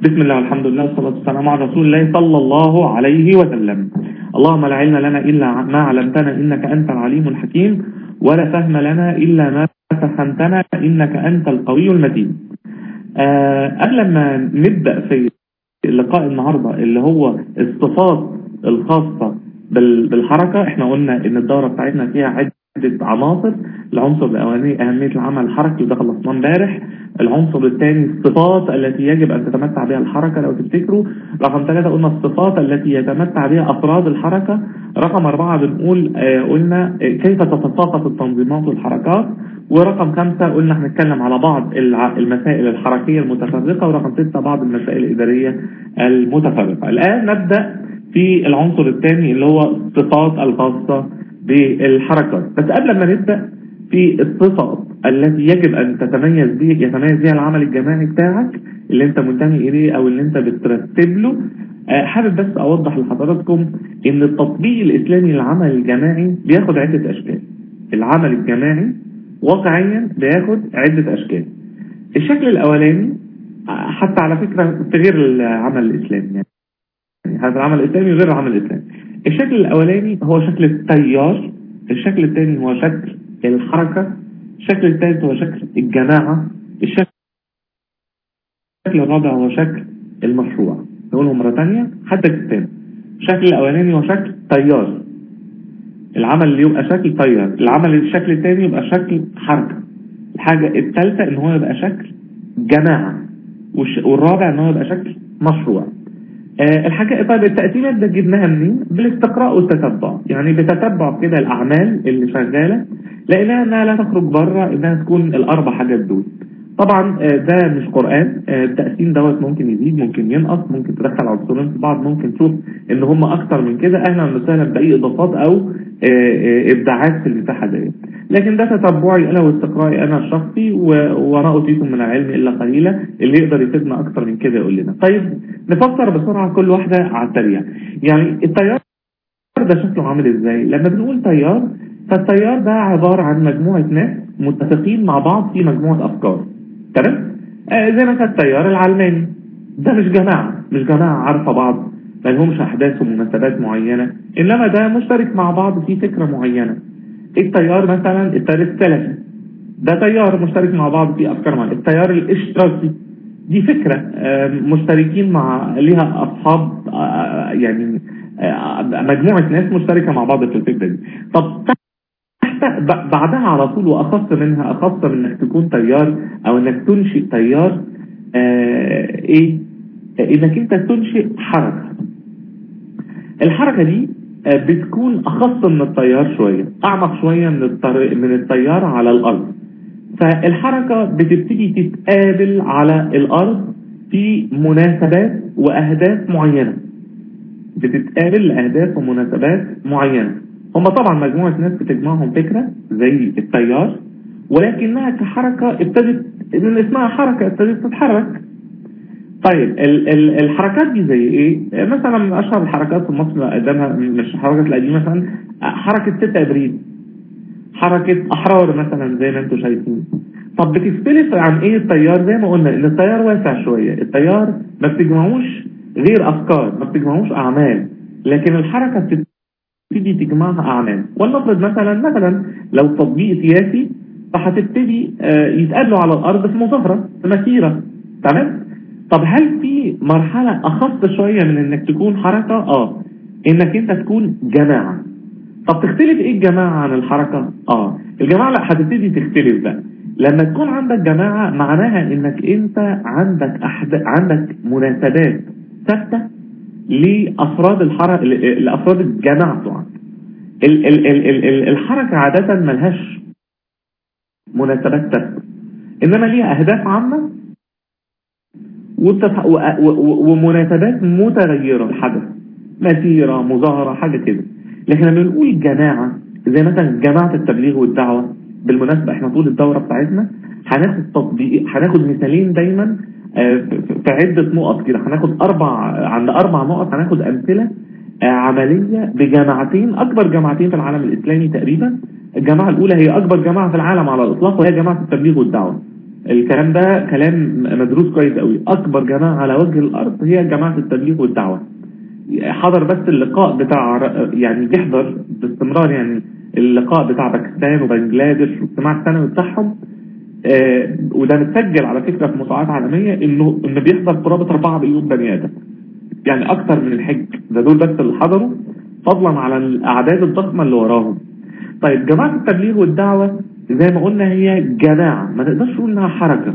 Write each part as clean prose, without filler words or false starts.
بسم الله والحمد لله والصلاة والسلام على رسول الله صلى الله عليه وسلم. اللهم لا علم لنا إلا ما علمتنا إنك أنت العليم الحكيم، ولا فهم لنا إلا ما فهمتنا إنك أنت القوي المتين. قبل ما نبدأ في اللقاء النهاردة اللي هو الصفات الخاصة بالحركة، احنا قلنا ان الدورة بتاعتنا فيها عدة عناصر. العنصر الأولاني أهمية العمل الحركي وده خلصناه امبارح. العنصر الثاني الصفات التي يجب أن تتمتع بها الحركة لو تفتكروا. رقم 3 قلنا الصفات التي يتمتع بها أفراد الحركة. رقم 4 قلنا كيف تتساقط التنظيمات والحركات. ورقم 5 قلنا هنتكلم على بعض المسائل الحركية المتفرقة. ورقم 6 بعض المسائل الإدارية المتفرقة. الآن نبدأ في العنصر الثاني اللي هو الصفات الخاصة بالحركات. بس قبل ما نبدأ في الصفات التي يجب أن يتميز بها العمل الجماعي بتاعك اللي انت منتمي إليه أو اللي انت بترتب له، حابب بس أوضح لحضراتكم إن التطبيق الإسلامي للعمل الجماعي بياخد عدة أشكال. العمل الجماعي واقعيا بياخد عدة أشكال. الشكل الأولاني حتى على فكرة في غير العمل الإسلامي، يعني هذا العمل الإسلامي غير العمل الإسلامي. الشكل الأولاني هو شكل التيار. الشكل الثاني هو شكل الحركة. الشكل الثالث هو شكل الجماعة. الشكل الرابع هو شكل المشروع. نقولهم مرة تانية حتى الثاني. الشكل الأولاني هو شكل تيار، العمل اللي يبقى شكل تيار. الشكل الثاني يبقى شكل حركة. الحاجة الثالثة ان هو يبقى شكل جماعة، والرابع ان هو يبقى شكل مشروع. الحاجة طيب التقسيمات ده جبناها منين؟ بالاستقراء والتتبع. يعني بتتبع كده الأعمال اللي شغالة لأنها لا تخرج بره انها تكون الأربع حاجات دول. طبعا ده مش قرآن. التقسيم دوت ممكن يزيد ممكن ينقص، ممكن تدخل عنصرين في بعض، ممكن تشوف ان هم اكتر من كده. اهلا وسهلا باي اضافات او ابداعات في المساحه ديت. لكن ده تتبعي انا واستقرائي انا الشخصي، وما اوتيتم من العلم الا قليلا. اللي يقدر يفيدنا اكتر من كده يقول لنا. طيب نفكر بسرعه كل واحده على السريع. يعني التيار ده شكله عامل ازاي؟ لما بنقول تيار، فالتيار ده عباره عن مجموعه ناس متفقين مع بعض في مجموعه افكار. تمام؟ زي مثلا التيار العلماني ده مش جماعه عارفه بعض، ما لهمش احداث ومناسبات معينه، انما ده مشترك مع بعض في فكره معينه. التيار مثلا التيار السلفي ده تيار مشترك مع بعض في افكار معينه. التيار الاشتراكي دي فكره مشتركين مع ليها اصحاب، يعني مجموعه ناس مشتركه مع بعض في الفكره دي. طب بعدها على طول واخص منها اخص من انك تكون تيار او انك تنشئ تيار، ايه؟ انك انت تنشئ حركة. الحركة دي بتكون اخص من التيار شوية، اعمق شوية من التيار على الارض. فالحركة بتبتدي تتقابل على الارض في مناسبات واهداف معينة. بتتقابل لاهداف ومناسبات معينة. هم طبعا مجموعة ناس بتجمعهم فكرة زي التيار، ولكنها كحركة ابتدت من اسمها حركة ابتدت تتحرك. طيب الحركات دي زي ايه؟ مثلا من اشهر الحركات في مصر قدامها مش الحركات القديمة، مثلا حركة 6 ابريل، حركة احرار مثلا زي ما انتم شايفين. طب بتختلف عن ايه التيار؟ زي ما قلنا ان التيار واسع شوية. التيار ما بتجمعوش غير افكار، ما بتجمعوش اعمال، لكن الحركة بتبتدي تجمعها اعمال. ولنفرض مثلا لو تطبيق سياسي، فهتبتدي يتقابلوا على الارض في مظاهرة في مسيرة. تمام؟ طب هل في مرحلة اخص شوية من انك تكون حركة؟ انك انت تكون جماعة. طب تختلف ايه الجماعة عن الحركة؟ الجماعة لا، هتبتدي تختلف بقى. لما تكون عندك جماعة معناها انك انت عندك مناسبات ثابتة لافراد لافراد الجماعة بتوعك. الحركة عادة ملهاش مناسبات ثابتة، انما ليها اهداف عامة ومناسبات متغيرة الحدث، مسيرة، مظاهرة، حاجة كده. لكن لما نقول جماعة زي مثلا جماعة التبليغ والدعوة، بالمناسبة احنا طول الدورة بتاعتنا هناخد مثالين دايما في عدة نقط كده. هناخد عند 4 نقط هناخد أمثلة عملية بجماعتين، أكبر جماعتين في العالم الإسلامي تقريبا. الجماعة الأولى هي أكبر جماعة في العالم على الإطلاق، وهي جماعة التبليغ والدعوة. الكلام ده كلام مدروس كويس قوي. اكبر جماعة على وجه الارض هي جماعة التبليغ والدعوة. حضر بس اللقاء بتاع، يعني بيحضر باستمرار يعني اللقاء بتاع باكستان وبنجلاديش واجتماع السنوي بتاعهم، وده متسجل على فكرة في موسوعات عالمية، انه بيحضر قرابة 4 مليون بني ادم، يعني اكتر من الحج. ده دول بس اللي حضروا، فضلا على الاعداد الضخمة اللي وراهم. طيب جماعة التبليغ والدعوة زي ما قلنا هي جماعة، ما نقدرش نقول انها حركة.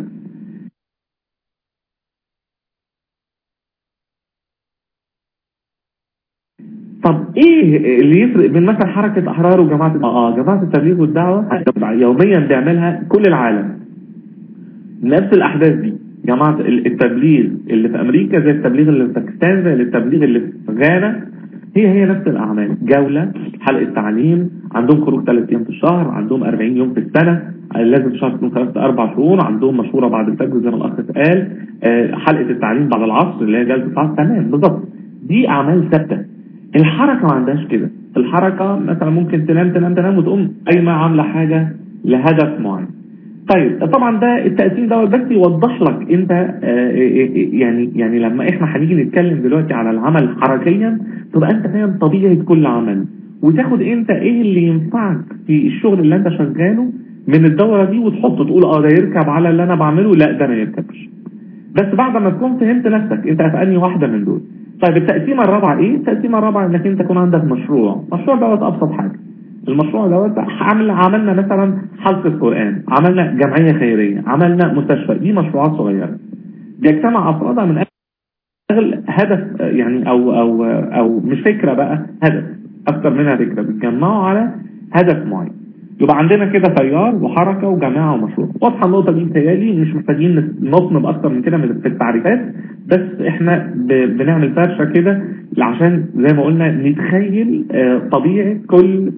طب ايه اللي يفرق بين مثلا حركة احرار وجماعة جماعة التبليغ والدعوة يوميا بيعملها كل العالم نفس الاحداث دي. جماعة التبليغ اللي في امريكا زي التبليغ اللي في باكستان زي التبليغ اللي في غانا، هي نفس الاعمال. جولة، حلقة تعليم، عندهم خروج 3 ايام في الشهر، عندهم 40 يوم في السنة، لازم شهر تكون 3-4 شهور، عندهم مشهورة بعد الفجر زي ما الاخ قال، حلقة التعليم بعد العصر اللي هي جلسة ساعات. تمام بالظبط، دي اعمال ثابتة. الحركة ما عندهاش كده. الحركة مثلا ممكن تنام وتقوم قايمة عاملة حاجة لهدف معين. طيب طبعا ده التقسيم ده بس يوضح لك انت يعني لما احنا هنيجي نتكلم دلوقتي على العمل حركيا تبقى انت فاهم طبيعة كل عمل، وتاخد انت ايه اللي ينفعك في الشغل اللي انت شغاله من الدورة دي، وتحط تقول ده يركب على اللي انا بعمله، لا ده ما يركبش. بس بعد ما تكون فهمت نفسك انت في انهي واحدة من دول. طيب التقسيمة الرابعة ايه؟ التقسيمة الرابعة انك انت يكون عندك مشروع دوت ابسط حاجة. المشروع دوت عملنا مثلا حلقة قرآن، عملنا جمعية خيرية، عملنا مستشفى. دي مشروعات صغيرة بيجتمع افرادها من اجل هدف، يعني او مش فكرة بقى، هدف اكتر منها فكرة، بيتجمعوا على هدف معين. يبقى عندنا كده تيار وحركة وجماعة ومشروع. واضحة النقطة دي؟ بتهيألي مش محتاجين نطنب اكتر من كده في التعريفات، بس احنا بنعمل فرشة كده عشان زي ما قلنا نتخيل طبيعة كل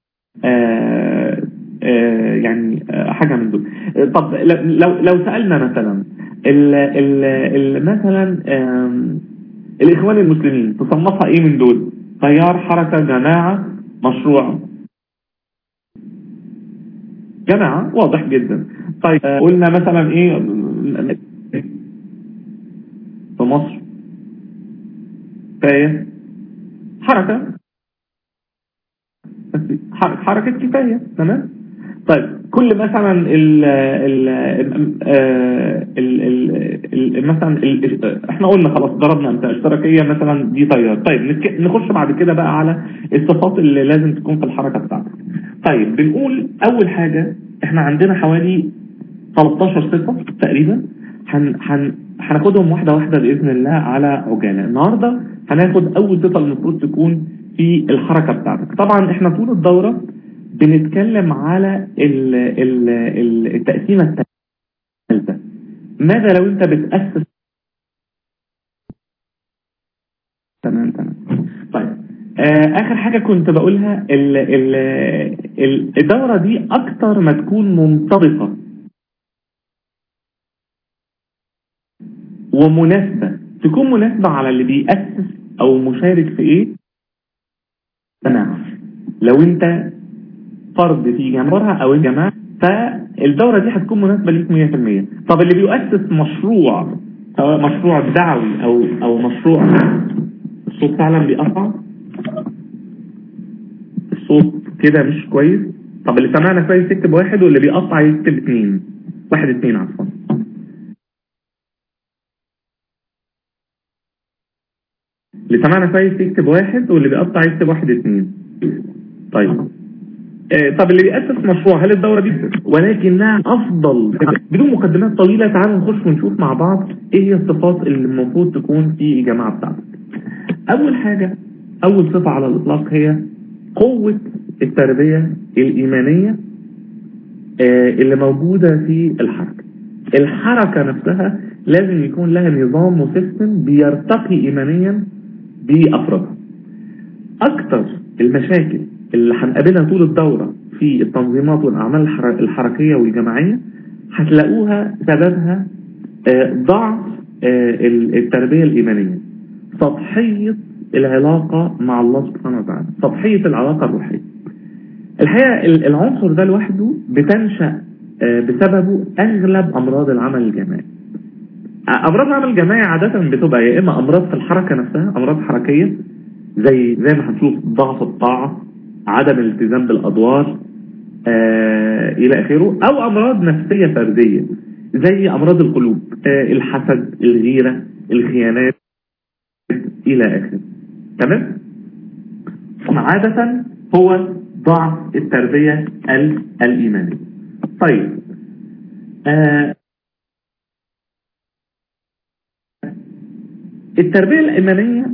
حاجة من دول. طب لو سألنا مثلا مثلا الإخوان المسلمين تصنفها ايه من دول؟ تيار، حركة، جماعة، مشروع؟ جماعة، واضح جدا. طيب قلنا مثلا ايه في مصر؟ كفاية حركة، حركة كفاية. تمام. طيب كل مثلا مثلا احنا قلنا خلاص ضربنا امثله اشتراكيه مثلا دي تيار. طيب نخش بعد كده بقى على الصفات اللي لازم تكون في الحركه بتاعتك. طيب بنقول اول حاجه احنا عندنا حوالي 13 صفه تقريبا، هناخدهم واحده واحده باذن الله على عجاله. النهارده هناخد اول صفه المفروض تكون في الحركه بتاعتك. طبعا احنا طول الدوره بنتكلم على التقسيمة الثالثة. ماذا لو انت بتأسس؟ تمام. طيب اخر حاجة كنت بقولها الدورة دي اكتر ما تكون منطبقة ومناسبة، تكون مناسبة على اللي بيأسس او مشارك في ايه. تمام. لو انت فرد في جمهورها او الجماعة فالدورة دي هتكون مناسبة ليك 100%. طب اللي بيؤسس مشروع، سواء مشروع دعوي او مشروع، الصوت فعلا بيقطع، الصوت كده مش كويس. طب اللي سمعنا كويس يكتب 1، واللي بيقطع يكتب 2. 1 2 عفوا. اللي سمعنا كويس يكتب 1، واللي بيقطع يكتب 1 2. طيب طب اللي بيأسس مشروع، هل الدورة دي ولكنها أفضل؟ بدون مقدمات طويلة تعالوا نخش ونشوف مع بعض إيه هي الصفات اللي المفروض تكون في الجماعة بتاعتك. أول حاجة، أول صفة على الإطلاق هي قوة التربية الإيمانية اللي موجودة في الحركة. الحركة نفسها لازم يكون لها نظام وسيستم بيرتقي إيمانيا بأفرادها. أكتر المشاكل اللي هنقابلها طول الدورة في التنظيمات والأعمال الحركية والجماعية هتلاقوها سببها ضعف التربية الإيمانية، سطحية العلاقة مع الله سبحانه وتعالى، سطحية العلاقة الروحية. الحقيقة العنصر ده لوحده بتنشأ بسببه اغلب امراض العمل الجماعي. امراض العمل الجماعي عادة بتبقى يا اما امراض في الحركة نفسها، امراض حركية زي ما هنشوف ضعف الطاعة، عدم الالتزام بالادوار الى اخره، او امراض نفسية فردية زي امراض القلوب، الحسد، الغيرة، الخيانات الى اخره. تمام. عادة هو ضعف التربية الإيمانية. طيب التربية الإيمانية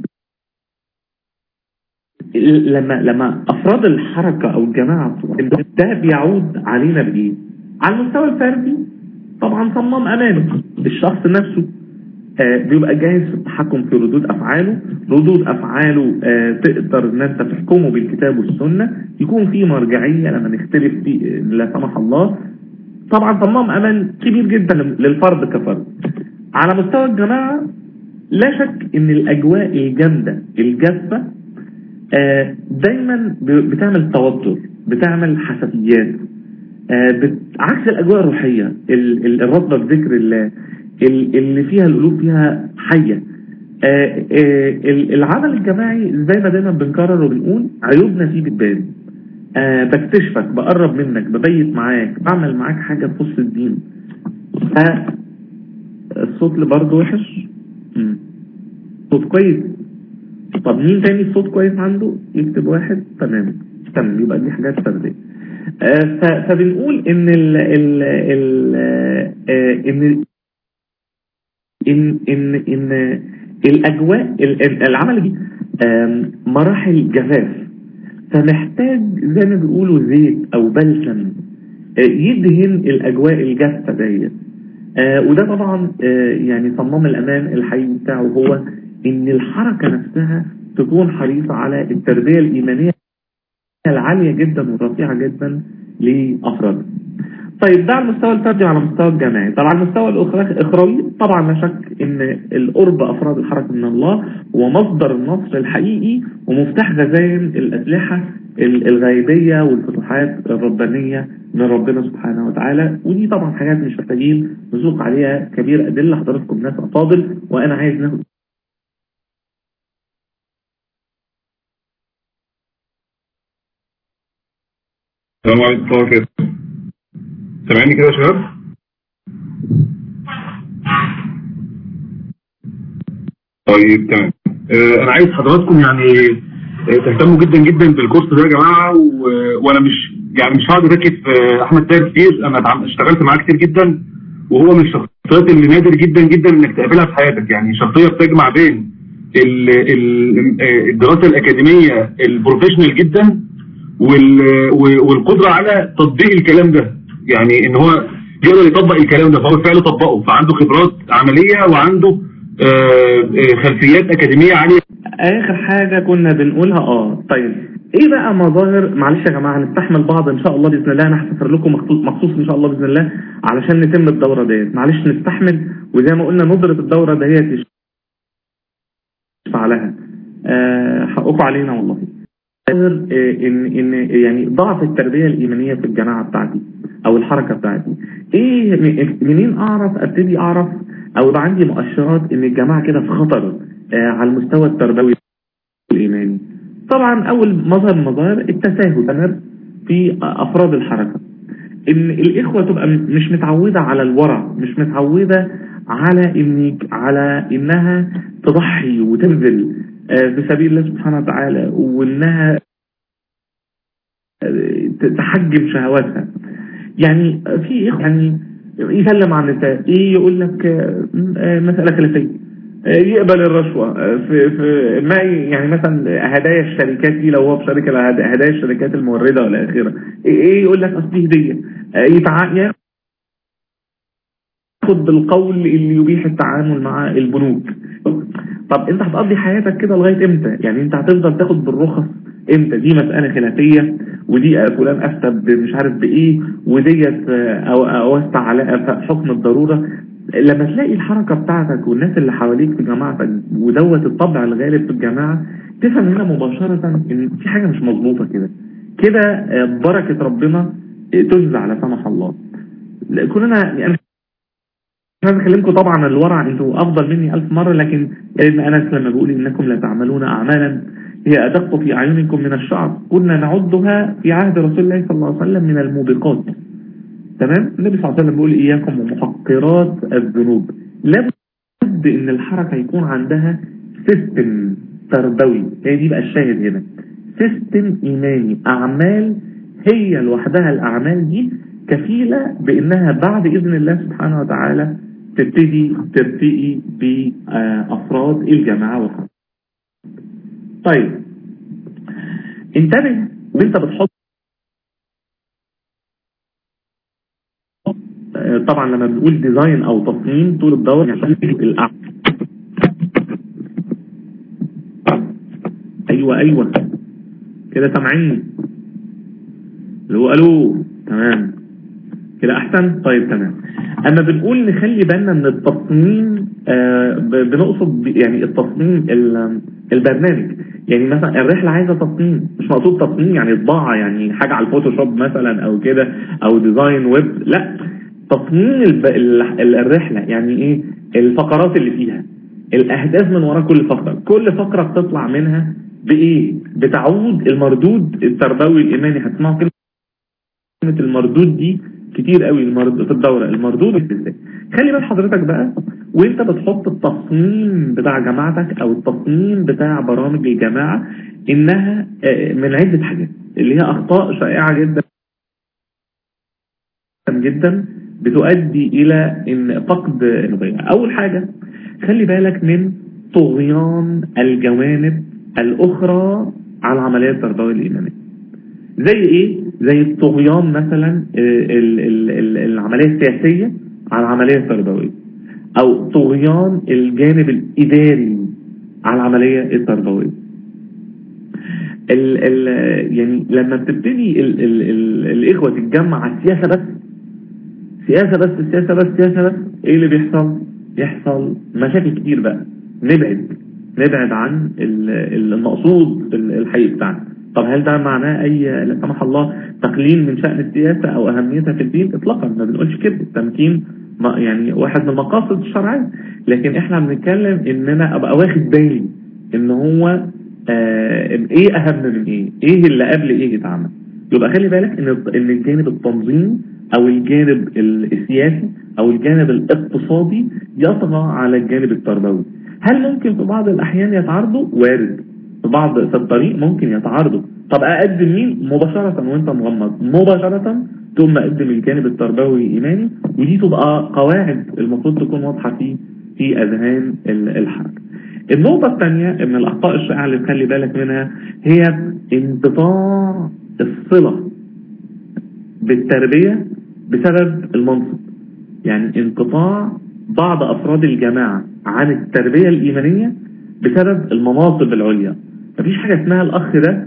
لما أفراد الحركة أو الجماعة ده بيعود علينا بإيه؟ على المستوى الفردي طبعا صمام أمانه الشخص نفسه، بيبقى جاهز في التحكم في ردود أفعاله تقدر ان انت تحكمه بالكتاب والسنة، يكون في مرجعية لما نختلف في لا سمح الله. طبعا صمام أمان كبير جدا للفرد كفرد. على مستوى الجماعة لا شك ان الأجواء الجامدة الجافة دايما بتعمل توتر، بتعمل حساسيات، عكس الأجواء الروحية الرطبة بذكر الله اللي فيها القلوب فيها حية. العمل الجماعي زي ما دايما بنكرر وبنقول عيوبنا فيه بتبان، بكتشفك، بقرب منك، ببيت معاك، بعمل معاك حاجة تخص الدين. الصوت اللي برضه وحش، صوت كويس. طب مين تاني الصوت كويس عنده؟ يكتب واحد. تمام يبقى دي حاجات فردية. فبنقول ان ان الاجواء العمل دي مراحل جفاف، فمحتاج زي ما بيقولوا زيت او بلسم يدهن الاجواء الجافه ديت. وده طبعا يعني صمام الامان الحقيقي بتاعه هو ان الحركه نفسها تكون حريصه على التربيه الايمانيه العاليه جدا والرفيعه جدا لافرادها. طيب ده على المستوى الفردي وعلى المستوى الجماعي. طبعا على المستوى الاخروي طبعا لا شك ان القرب افراد الحركه من الله هو مصدر النصر الحقيقي ومفتاح خزائن الاسلحه الغيبيه والفتوحات الربانيه من ربنا سبحانه وتعالى. ودي طبعا حاجات مش محتاجين نسوق عليها كبير ادله، حضراتكم ناس افاضل وانا عايز ناخد. السلام عليكم كده، سامعني كده يا شباب؟ طيب تمام. انا عايز حضراتكم يعني تهتموا جدا جدا بالكورس ده يا جماعه، وانا مش هقعد اركز في احمد تاير كتير. انا اشتغلت معاه كتير جدا، وهو من الشخصيات اللي نادر جدا جدا انك تقابلها في حياتك. يعني شخصيه بتجمع بين الدراسه الاكاديميه البروفيشنال جدا والقدره على تطبيق الكلام ده، يعني ان هو يقدر يطبق الكلام ده، فهو فعلا طبقه، فعنده خبرات عمليه وعنده خلفيات اكاديميه عاليه. اخر حاجه كنا بنقولها طيب ايه بقى مظاهر، معلش يا جماعه هنستحمل بعض ان شاء الله باذن الله، انا هسافر لكم مخصوص ان شاء الله باذن الله علشان نتم الدوره ديت، معلش نستحمل، وزي ما قلنا نضرب الدوره ديت يشفع لها. حقكم علينا والله. ان يعني ضعف التربيه الايمانيه في الجماعه بتاعتي او الحركه بتاعتي ايه، منين ابتدي اعرف او يبقى عندي مؤشرات ان الجماعه كده في خطر على المستوى التربوي الايماني؟ طبعا اول مظهر من المظاهر التساهل في افراد الحركه، ان الاخوه تبقى مش متعوده على الورع، مش متعوده على انها تضحي وتبذل في سبيل الله سبحانه وتعالى، وانها تحجم شهواتها. يعني في اخوه يعني يسلم على النساء، ايه يقول لك مساله خلافيه، يقبل الرشوه في ما يعني مثلا هدايا الشركات دي، لو هو في شركه هدايا الشركات المورده ولا اخره، ايه يقول لك اصل هديه، ياخد بالقول اللي يبيح التعامل مع البنوك. طب انت هتقضي حياتك كده لغايه امتى؟ يعني انت هتفضل تاخد بالرخص امتى؟ دي مساله خلافيه، ودي فلان افتى مش عارف بايه، وديت اوسع على حكم الضروره. لما تلاقي الحركه بتاعتك والناس اللي حواليك في جماعتك ودوت الطبع الغالب في الجماعه، تفهم هنا مباشره ان في حاجه مش مظبوطه كده بركه ربنا تنزع لا سمح الله. كلنا يعني انا بكلمكم طبعا عن الورع، انتوا افضل مني 1000 مرة، لكن ابن انس لما بيقول انكم لا تعملون اعمالا هي ادق في اعينكم من الشعر كنا نعدها في عهد رسول الله صلى الله عليه وسلم من الموبقات. تمام. النبي صلى الله عليه وسلم بيقول اياكم ومحقرات الذنوب. لابد ان الحركة يكون عندها سيستم تربوي، هي دي بقى الشاهد هنا، سيستم ايماني، اعمال هي لوحدها الاعمال دي كفيلة بانها بعد اذن الله سبحانه وتعالى تبتدي ترتقي بافراد الجماعة والحركة. طيب انتبه وانت بتحط، طبعا لما بنقول ديزاين او تصميم طول الدور يعني ايوه كده سامعين اللي هو قالوا تمام كده احسن. طيب تمام. اما بنقول نخلي بالنا من التصميم بنقصد يعني التصميم البرنامج. يعني مثلا الرحلة عايزة تصميم، مش مقصود تصميم يعني طباعة يعني حاجة على الفوتوشوب مثلا او كده او ديزاين ويب، لا، تصميم الرحلة يعني ايه، الفقرات اللي فيها، الاهداف من وراء كل فقرة، كل فقرة بتطلع منها بايه، بتعود المردود التربوي الايماني. هتسمعوا كلمة المردود دي كتير قوي في الدورة، المردود ازاي. خلي بال حضرتك بقى وانت بتحط التصميم بتاع جماعتك او التصميم بتاع برامج الجماعة انها من عدة حاجات اللي هي اخطاء شائعة جدا جدا بتؤدي الى ان فقد النبية. اول حاجة خلي بالك من طغيان الجوانب الاخرى على العملية التربوية الايمانية. زي ايه؟ زي الطغيان مثلا العملية السياسية على العملية التربوية، او طغيان الجانب الاداري على العملية التربوية. يعني لما بتبتدي الاخوة تتجمع على السياسة بس، سياسة بس، ايه اللي بيحصل؟ يحصل مشاكل كتير بقى. نبعد عن المقصود الحقيقي بتاعنا. طب هل ده معناه اي لا سمح الله تقليل من شأن السياسة او اهميتها في الدين؟ اطلاقا ما بنقولش كده. التمكين يعني واحد من المقاصد الشرعية، لكن احنا بنتكلم ان انا ابقى واخد بالي ان هو ايه اهم من ايه اللي قبل ايه يتعمل. يبقى خلي بالك ان الجانب التنظيم او الجانب السياسي او الجانب الاقتصادي يطغى على الجانب التربوي. هل ممكن في بعض الاحيان يتعارضوا؟ وارد. في الطريق ممكن يتعارضوا. طب اقدم مين؟ مباشرة وانت مغمض مباشرة ثم اقدم الجانب التربوي ايماني، ودي تبقى قواعد المفروض تكون واضحة في اذهان الحركة. النقطة الثانية من الاخطاء الشائعة اللي تخلي بالك منها هي انقطاع الصلة بالتربية بسبب المنصب. يعني انقطاع بعض افراد الجماعة عن التربية الايمانية بسبب المناصب العليا. مفيش حاجة اسمها الاخ ده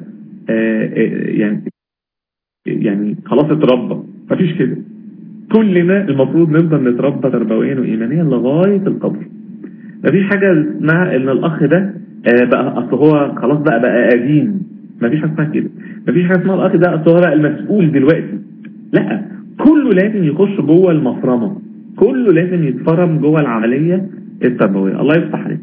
يعني خلاص اتربى، مفيش كده. كلنا المفروض نفضل نتربى تربويا وايمانيا لغاية القبر. مفيش حاجة اسمها ان الاخ ده بقى اصل هو خلاص بقى قديم، مفيش حاجة اسمها كده. مفيش حاجة اسمها الاخ ده اصل هو بقى المسؤول دلوقتي، لا، كله لازم يخش جوه المفرمة، كله لازم يتفرم جوه العملية التربوية. الله يفتح عليك.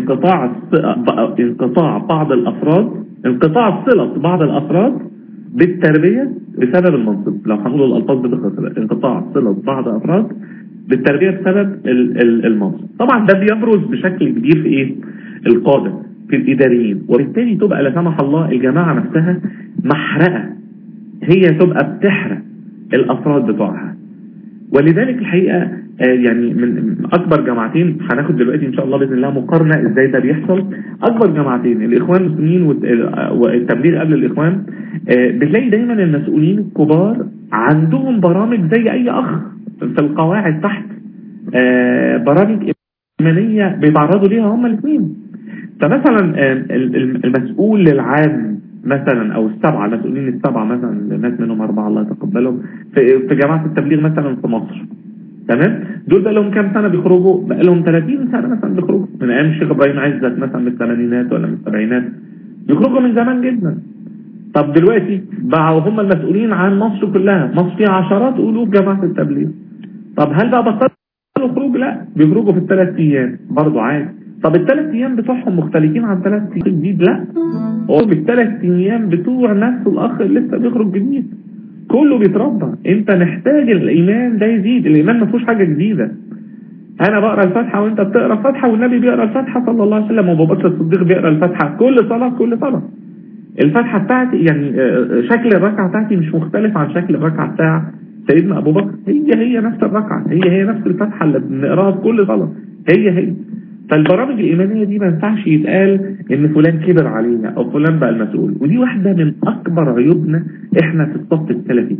انقطاع بعض الافراد، انقطاع صلة بعض الافراد بالتربية بسبب المنصب. لو هنقول الالفاظ بتختصر، انقطاع صلة بعض الافراد بالتربية بسبب المنصب. طبعا ده بيبرز بشكل كبير في ايه؟ القادة، في الاداريين، وبالتالي تبقى لا سمح الله الجماعة نفسها محرقة، هي تبقى بتحرق الافراد بتوعها. ولذلك الحقيقة يعني من اكبر جماعتين هناخد دلوقتي ان شاء الله باذن الله مقارنة ازاي ده بيحصل. اكبر جماعتين الاخوان المسلمين والتبليغ قبل الاخوان، بتلاقي دايما المسؤولين الكبار عندهم برامج زي اي اخ في القواعد تحت، برامج ايمانية بيتعرضوا ليها هم الاثنين. فمثلا المسؤول العام مثلا او المسؤولين السبعة مثلا، الناس منهم 4 الله يتقبلهم في جماعة التبليغ مثلا في مصر، تمام؟ دول بقى لهم كام سنة بيخرجوا؟ بقى لهم 30 سنة مثلا بيخرجوا من ايام الشيخ ابراهيم عزت مثلا من الثمانينات ولا من السبعينات، بيخرجوا من زمان جدا. طب دلوقتي بقوا هم المسؤولين عن مصر كلها، مصر فيها عشرات ألوف جماعة التبليغ. طب هل بقى بطلوا خروج؟ لا، بيخرجوا في ال3 ايام برضه عادي. طب ال3 ايام بتوعهم مختلفين عن 3 ايام جديد؟ لا، هو بال3 ايام بتوع نفس الاخ اللي لسه بيخرج جديد، كله بيتربى. انت محتاج الايمان ده يزيد. الايمان ما فيهوش حاجه جديده. انا بقرا الفاتحه وانت بتقرا الفاتحه، والنبي بيقرا الفاتحه صلى الله عليه وسلم، وابو بكر الصديق بيقرا الفاتحه كل صلاه. الفاتحه بتاعتي يعني شكل الركعه بتاعتي مش مختلف عن شكل الركعه بتاع سيدنا ابو بكر، هي نفس الركعه، هي نفس الفاتحه اللي بنقراها في كل صلاه، هي. فالبرامج الايمانيه دي ما ينفعش يتقال ان فلان كبر علينا او فلان بقى المسؤول. ودي واحده من اكبر عيوبنا احنا في الصف السلفي.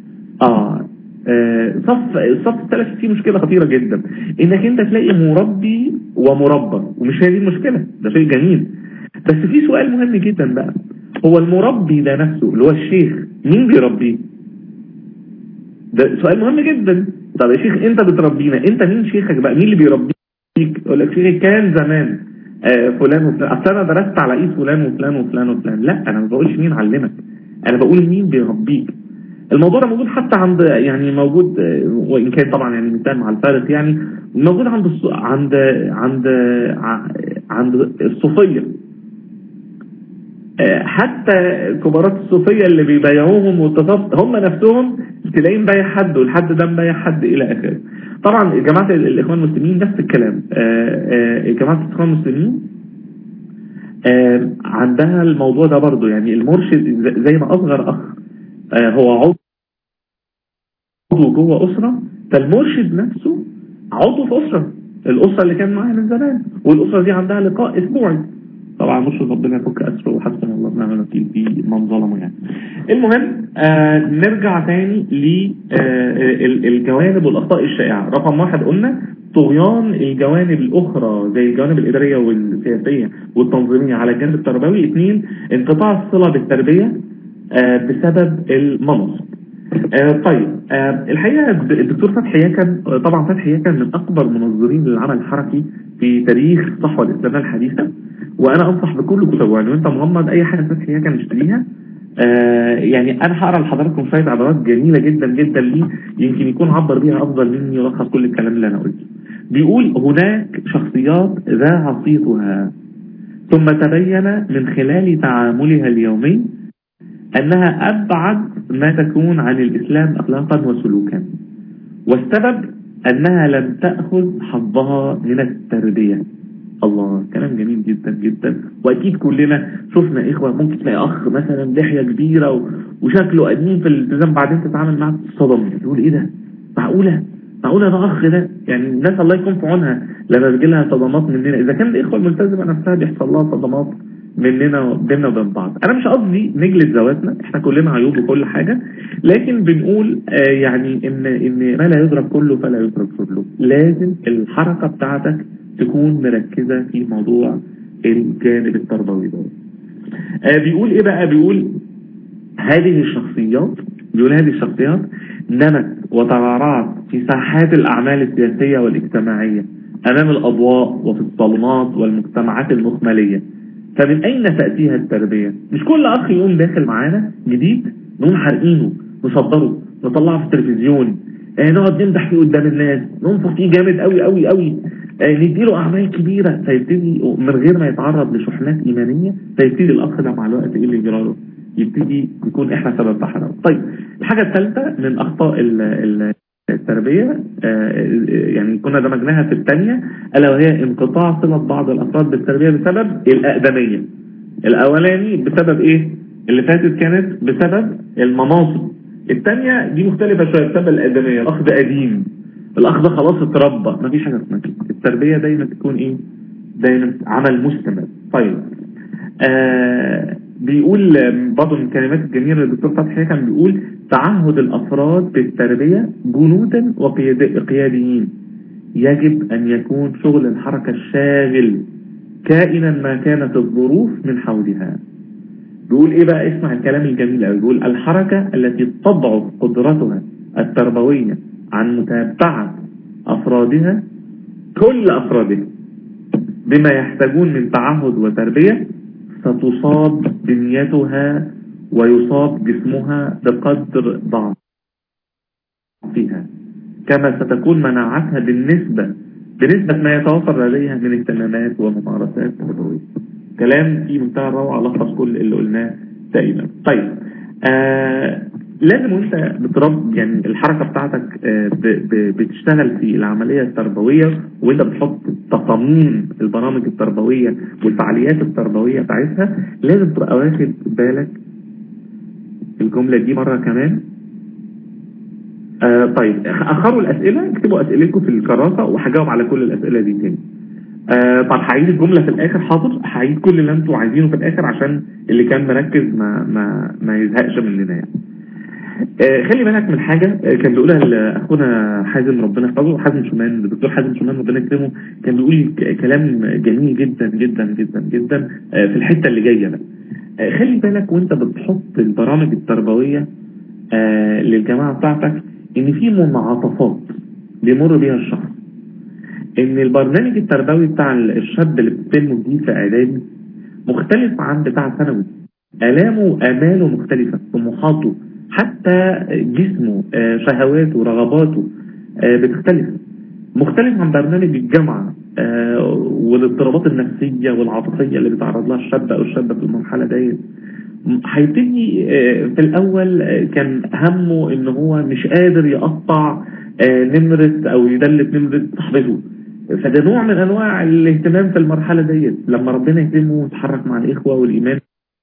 الصف السلفي فيه مشكله خطيره جدا، انك انت تلاقي مربي ومربى، ومش هي دي المشكله، ده شيء جميل. بس في سؤال مهم جدا بقى، هو المربي ده نفسه اللي هو الشيخ مين بيربيه؟ ده سؤال مهم جدا. طب يا شيخ انت بتربينا، انت مين شيخك بقى؟ مين اللي بيربيك؟ يقول لك شيخي كان زمان فلان وفلان، اصل انا درست على ايد فلان وفلان وفلان وفلان. لا، انا ما بقولش مين علمك، انا بقول مين بيربيك. الموضوع ده موجود حتى عند، يعني موجود وان كان طبعا يعني مثال مع الفارق، يعني موجود عند الصوفيه. حتى كبارات الصوفيه اللي بيبايعوهم والتصف هم نفسهم تلاقيه مبايع حد، والحد ده مبايع حد الى اخره. طبعا جماعه الاخوان المسلمين نفس الكلام. جماعه الاخوان المسلمين عندها الموضوع ده برضو، يعني المرشد زي ما اصغر اخ هو عضو جوه اسره، فالمرشد نفسه عضو في اسره، الاسره اللي كان معاها من زمان، والاسره دي عندها لقاء اسبوعي. طبعا مرشد ربنا يفك اسره وحسبنا الله ونعم الوكيل في من ظلمه يعني. المهم نرجع تاني للجوانب والاخطاء الشائعه. رقم 1 قلنا طغيان الجوانب الاخرى زي الجوانب الاداريه والسياسيه والتنظيميه على الجانب التربوي. 2 انقطاع الصله بالتربيه بسبب المناصب. طيب الحقيقه الدكتور فتحي يكن، طبعا فتحي يكن من اكبر منظرين للعمل الحركي في تاريخ الصحوه الاسلاميه الحديثه، وانا انصح بكل كتبه، يعني انت مغمض اي حاجه فتحي يكن اشتريها. يعني انا هقرا لحضراتكم شويه عبارات جميله جدا جدا ليه، يمكن يكون عبر بيها افضل مني يلخص كل الكلام اللي انا قلته. بيقول هناك شخصيات ذاع صيتها ثم تبين من خلال تعاملها اليومي أنها أبعد ما تكون عن الإسلام أخلاقا وسلوكا، والسبب أنها لم تأخذ حظها من التربية. الله، كلام جميل جدا جدا. وأكيد كلنا شفنا إخوة ممكن تلاقي أخ مثلا لحية كبيرة وشكله قديم في الالتزام، بعدين تتعامل معه تصدم، تقول إيه ده؟ معقولة ده أخ ده؟ يعني الناس الله يكون في عونها لما بيجي لها صدمات مننا، إذا كان الإخوة الملتزمة نفسها بيحصل لها صدمات مننا بيننا وبين بعض. انا مش قصدي نجلد ذواتنا، احنا كلنا عيوب وكل حاجة، لكن بنقول يعني ان ما لا يدرك كله فلا يترك كله. لازم الحركة بتاعتك تكون مركزة في موضوع الجانب التربوي ده. بيقول ايه بقى؟ بيقول هذه الشخصيات نمت وترعرعت في ساحات الاعمال السياسية والاجتماعية امام الاضواء وفي الصالونات والمجتمعات المخملية. فمن أين تأتيها التربية؟ مش كل أخ يقوم داخل معانا جديد نقوم حارقينه نصدره نطلعه في التلفزيون نقعد نمدح فيه قدام الناس ننفخ فيه جامد قوي قوي قوي نديله أعمال كبيرة، فيبتدي من غير ما يتعرض لشحنات إيمانية، فيبتدي الأخ ده مع الوقت إيه اللي يجراله؟ يبتدي يكون إحنا سبب تحرم. طيب الحاجة الثالثة من أخطاء التربية يعني كنا دمجناها في الثانية، ألا وهي انقطاع صلة بعض الأفراد بالتربية بسبب الأقدمية. الأولاني بسبب إيه؟ اللي فاتت كانت بسبب المناصب، الثانية دي مختلفة شوية بسبب الأقدمية. الأخ ده قديم، الأخ ده خلاص اتربى، مفيش حاجة اسمها كده. التربية دايما تكون إيه؟ دايما عمل مستمر. طيب بيقول برضه من الكلمات الجميلة للدكتور فتحي كان بيقول تعهد الأفراد بالتربية جنودا وقياديين. يجب أن يكون شغل الحركة الشاغل كائنا ما كانت الظروف من حولها. بيقول إيه بقى؟ اسمع الكلام الجميل أوي. بيقول الحركة التي تضعف قدرتها التربوية عن متابعة أفرادها كل أفرادها بما يحتاجون من تعهد وتربية ستصاب بنيتها ويصاب جسمها بقدر ضعفها. كما ستكون مناعتها بنسبة ما يتوفر لديها من اهتمامات وممارسات تربوية. كلام في منتهى الروعة، لخص كل اللي قلناه تقريبا. طيب لازم وانت بتربي يعني الحركة بتاعتك بتشتغل في العملية التربوية، وانت بتحط تصاميم البرامج التربوية والفعاليات التربوية بتاعتها، لازم تبقى واخد بالك الجملة دي مرة كمان. طيب اخروا الاسئلة، اكتبوا اسئلتكم في الكراسة وهجاوب على كل الاسئلة دي تاني. طب هعيد الجملة في الاخر، حاضر، هعيد كل اللي انتوا عايزينه في الاخر عشان اللي كان مركز ما يزهقش مننا يعني. خلي بالك من حاجة كان بيقولها اخونا حازم ربنا يحفظه، حازم شومان، الدكتور حازم شومان ربنا يكرمه، كان بيقول كلام جميل جدا جدا جدا جدا في الحتة اللي جاية بقى. خلي بالك وانت بتحط البرامج التربوية للجماعة بتاعتك ان في منعطفات بيمر بيها الشخص، ان البرنامج التربوي بتاع الشاب اللي بتتم جديد في اعدادي مختلف عن بتاع ثانوي، اماله مختلفة، طموحاته، حتى جسمه، شهواته، رغباته بتختلف، مختلف عن برنامج الجامعة والاضطرابات النفسية والعاطفية اللي بيتعرض لها الشاب او الشابة في المرحلة ديت. هيبتدي في الاول كان همه ان هو مش قادر يقطع نمرة او يدلت نمرة صاحبته، فده نوع من انواع الاهتمام في المرحلة ديت. لما ربنا يكرمه ويتحرك مع الاخوة والايمان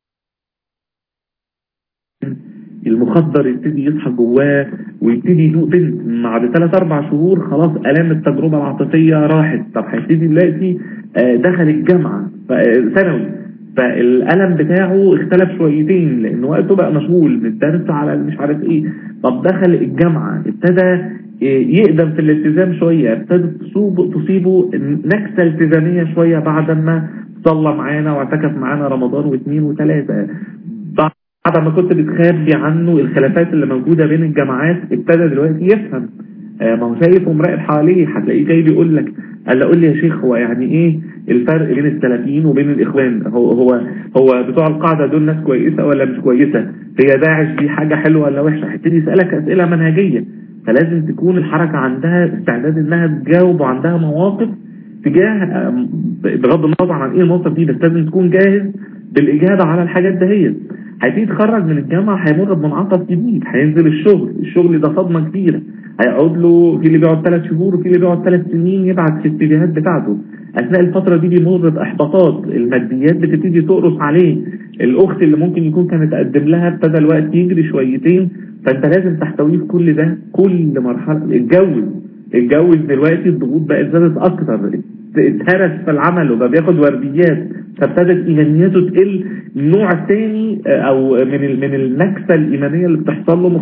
المخدر يبتدي يصحى جواه ويبتدي يدوق بنت بعد 3-4 شهور، خلاص الام التجربة العاطفية راحت. طب هيبتدي دلوقتي دخل الجامعة ثانوي، فالألم بتاعه اختلف شويتين لأن وقته بقى مشغول من الدرس على مش عارف ايه. طب دخل الجامعة ابتدى يقدم في الالتزام شوية، ابتدت تصيبه نكسة التزامية شوية بعد ما صلى معانا واعتكف معانا رمضان واثنين وثلاثة. بعد ما كنت بتخبي عنه الخلافات اللي موجودة بين الجامعات ابتدى دلوقتي يفهم. ما هو شايف ومراقب حواليه، هتلاقيه جاي بيقول لك قول لي يا شيخ هو يعني ايه الفرق بين السلفيين وبين الاخوان؟ هو بتوع القاعدة دول ناس كويسة ولا مش كويسة؟ هي داعش دي حاجة حلوة ولا وحشة؟ هيبتدي يسألك اسئلة منهجية. فلازم تكون الحركة عندها استعداد انها تجاوب وعندها مواقف تجاه، بغض النظر عن ايه الموقف دي، بس لازم تكون جاهز بالاجابة على الحاجات دهيت. هيبتدي يتخرج من الجامعة هيمر بمنعطف جديد، هينزل الشغل ده صدمة كبيرة، هيقعد له في اللي بيقعد 3 شهور وفي اللي بيقعد 3 سنين يبعت في الاتجاهات بتاعته. اثناء الفترة دي بيمر باحباطات، الماديات بتبتدي تقرص عليه، الاخت اللي ممكن يكون كانت تقدم لها ابتدى الوقت يجري شويتين، فانت لازم تحتويه في كل ده. كل مرحلة اتجوز دلوقتي الضغوط بقت زادت اكتر، اتهرس في العمل وبقى بياخد ورديات، فابتدت ايمانياته تقل. النوع الثاني او من النكسة الايمانية اللي بتحصل له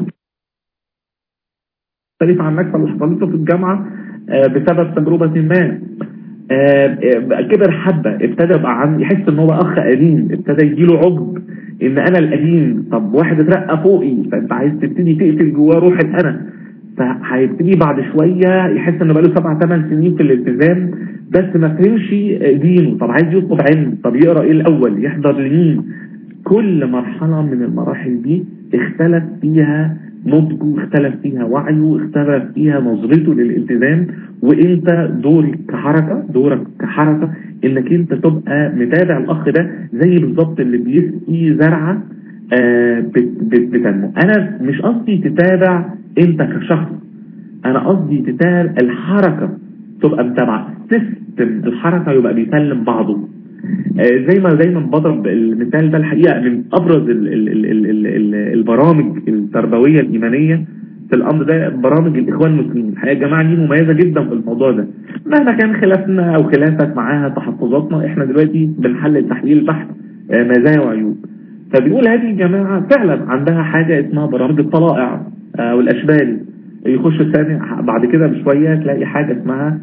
مختلف عن النكسة اللي حصلته في الجامعة بسبب تجربة ما. كبر حبة، ابتدى بقى يحس ان هو اخ قديم، ابتدى يجيله عجب ان انا القديم، طب واحد اترقى فوقي، فانت عايز تبتدي تقتل جواه روح الانا. فهيبتدي بعد شوية يحس انه بقاله 7-8 سنين في الالتزام بس ما فهمش دينه، طب عايز يطلب علم، طب يقرأ ايه الاول، يحضر لمين. كل مرحلة من المراحل دي اختلف فيها نضجه، اختلف فيها وعيه، اختلف فيها نظرته للالتزام. وانت دورك كحركة انك انت تبقى متابع الاخ ده زي بالظبط اللي بيسقي زرعة بتنمو. انا مش قصدي تتابع انت كشخص، انا قصدي تتابع الحركة، تبقى متابعة سيستم الحركة يبقى بيسلم بعضه. زي ما دايما بضرب المثال ده الحقيقة من ابرز البرامج التربوية الايمانية في الامر ده برامج الاخوان المسلمين. الحقيقة يا جماعة دي مميزة جدا في الموضوع ده، مهما كان خلافنا او خلافك معاها تحفظاتنا، احنا دلوقتي بنحلل تحليل بحث مزايا وعيوب. فبيقول هذه الجماعة فعلا عندها حاجة اسمها برامج الطلائع والاشبال. يخش الثاني بعد كده بشوية تلاقي حاجة اسمها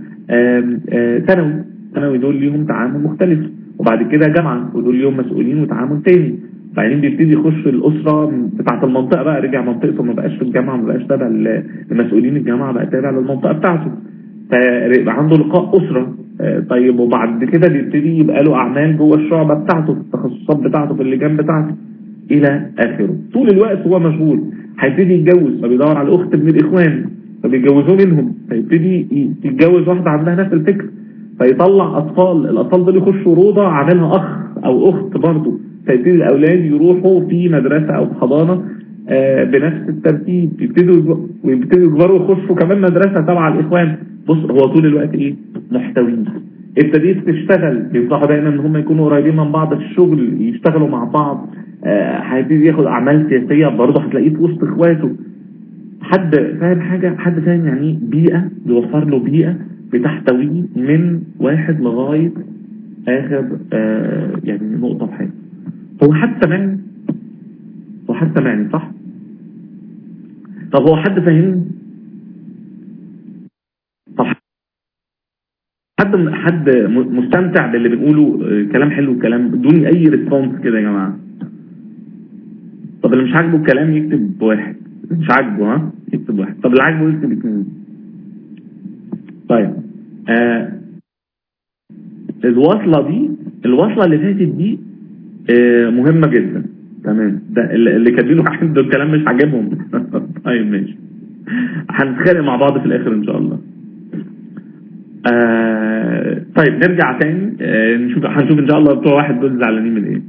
ثانوي دول ليهم تعامل مختلف، وبعد كده جامعة ودول ليهم مسؤولين وتعامل تاني. بعدين بيبتدي يخش الأسرة بتاعت المنطقة بقى، رجع منطقته، ما بقاش في الجامعة، ما بقاش تابع لمسؤولين الجامعة، بقى تابع للمنطقة بتاعته، فيبقى عنده لقاء أسرة. طيب وبعد كده بيبتدي يبقى له أعمال جوه الشعبة بتاعته، في التخصصات بتاعته، في اللجان بتاعته إلى آخره. طول الوقت هو مشغول. هيبتدي يتجوز فبيدور على أخت من الإخوان، فبيتجوزوه منهم، فيبتدي يتجوز واحدة عندها نفس الفكر، فيطلع الأطفال دول يخشوا روضة عاملها أخ أو أخت برضه، فيبتدي الأولاد يروحوا في مدرسة أو حضانة بنفس الترتيب، يبتدوا يكبروا يخشوا كمان مدرسة تبع الإخوان. بص هو طول الوقت إيه؟ محتوين. ابتديت تشتغل، بينصحوا دايما ان هم يكونوا قريبين من بعض في الشغل، يشتغلوا مع بعض. هيبتدي ياخد اعمال سياسيه برضه، هتلاقيه في وسط اخواته. حد فاهم حاجه، حد فاهم يعني بيئه، بيوفر له بيئه بتحتويه من واحد لغايه اخر يعني نقطه في حياته. هو حد سمعني صح؟ طب هو حد فاهمني؟ طب حد مستمتع باللي بنقوله؟ كلام حلو، الكلام بدون اي ريسبونس كده يا جماعه. طب اللي مش عاجبه الكلام يكتب واحد، مش عاجبه يكتب واحد، طب اللي عاجبه يكتب اتنين. طيب الوصله اللي فاتت دي مهمه جدا. تمام، ده اللي كاتبينه عنده الكلام مش عاجبهم. طيب ماشي، هنتخانق مع بعض في الاخر ان شاء الله. طيب نرجع تاني، هنشوف ان شاء الله بتوع واحد دول زعلانين من ايه.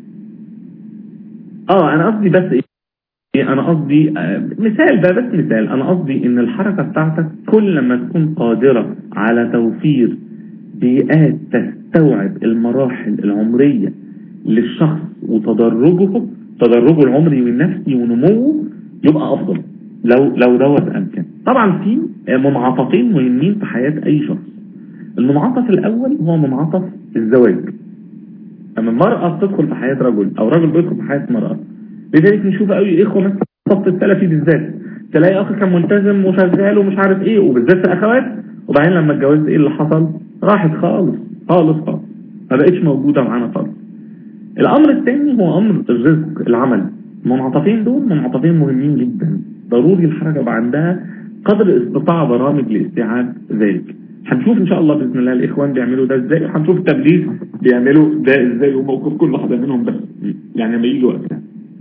انا قصدي بس انا قصدي مثال، ده بس مثال. انا قصدي ان الحركة بتاعتك كل ما تكون قادرة على توفير بيئات تستوعب المراحل العمرية للشخص وتدرجه العمري والنفسي ونموه، يبقى افضل. لو دوت امكن. طبعا في منعطفين مهمين في حياة اي شخص. المنعطف الاول هو منعطف الزواج. اما المرأة بتدخل في حياة رجل او رجل بيدخل في حياة مرأة، لذلك نشوف قوي اخوة مثلا الصف السلفي بالذات، تلاقي اخ كان ملتزم وشغال ومش عارف ايه، وبالذات في اخوات، وبعدين لما اتجوزت ايه اللي حصل؟ راحت خالص خالص خالص، ما بقتش موجودة معانا خالص. الامر الثاني هو امر الرزق، العمل. المنعطفين دول منعطفين مهمين جدا، ضروري الحركة يبقى عندها قدر استطاع برامج لاستيعاب ذلك. هنشوف ان شاء الله باذن الله الاخوان بيعملوا ده ازاي، وهنشوف التبليغ بيعملوا ده ازاي، وموقف كل واحده منهم بس يعني لما يجي وقتها.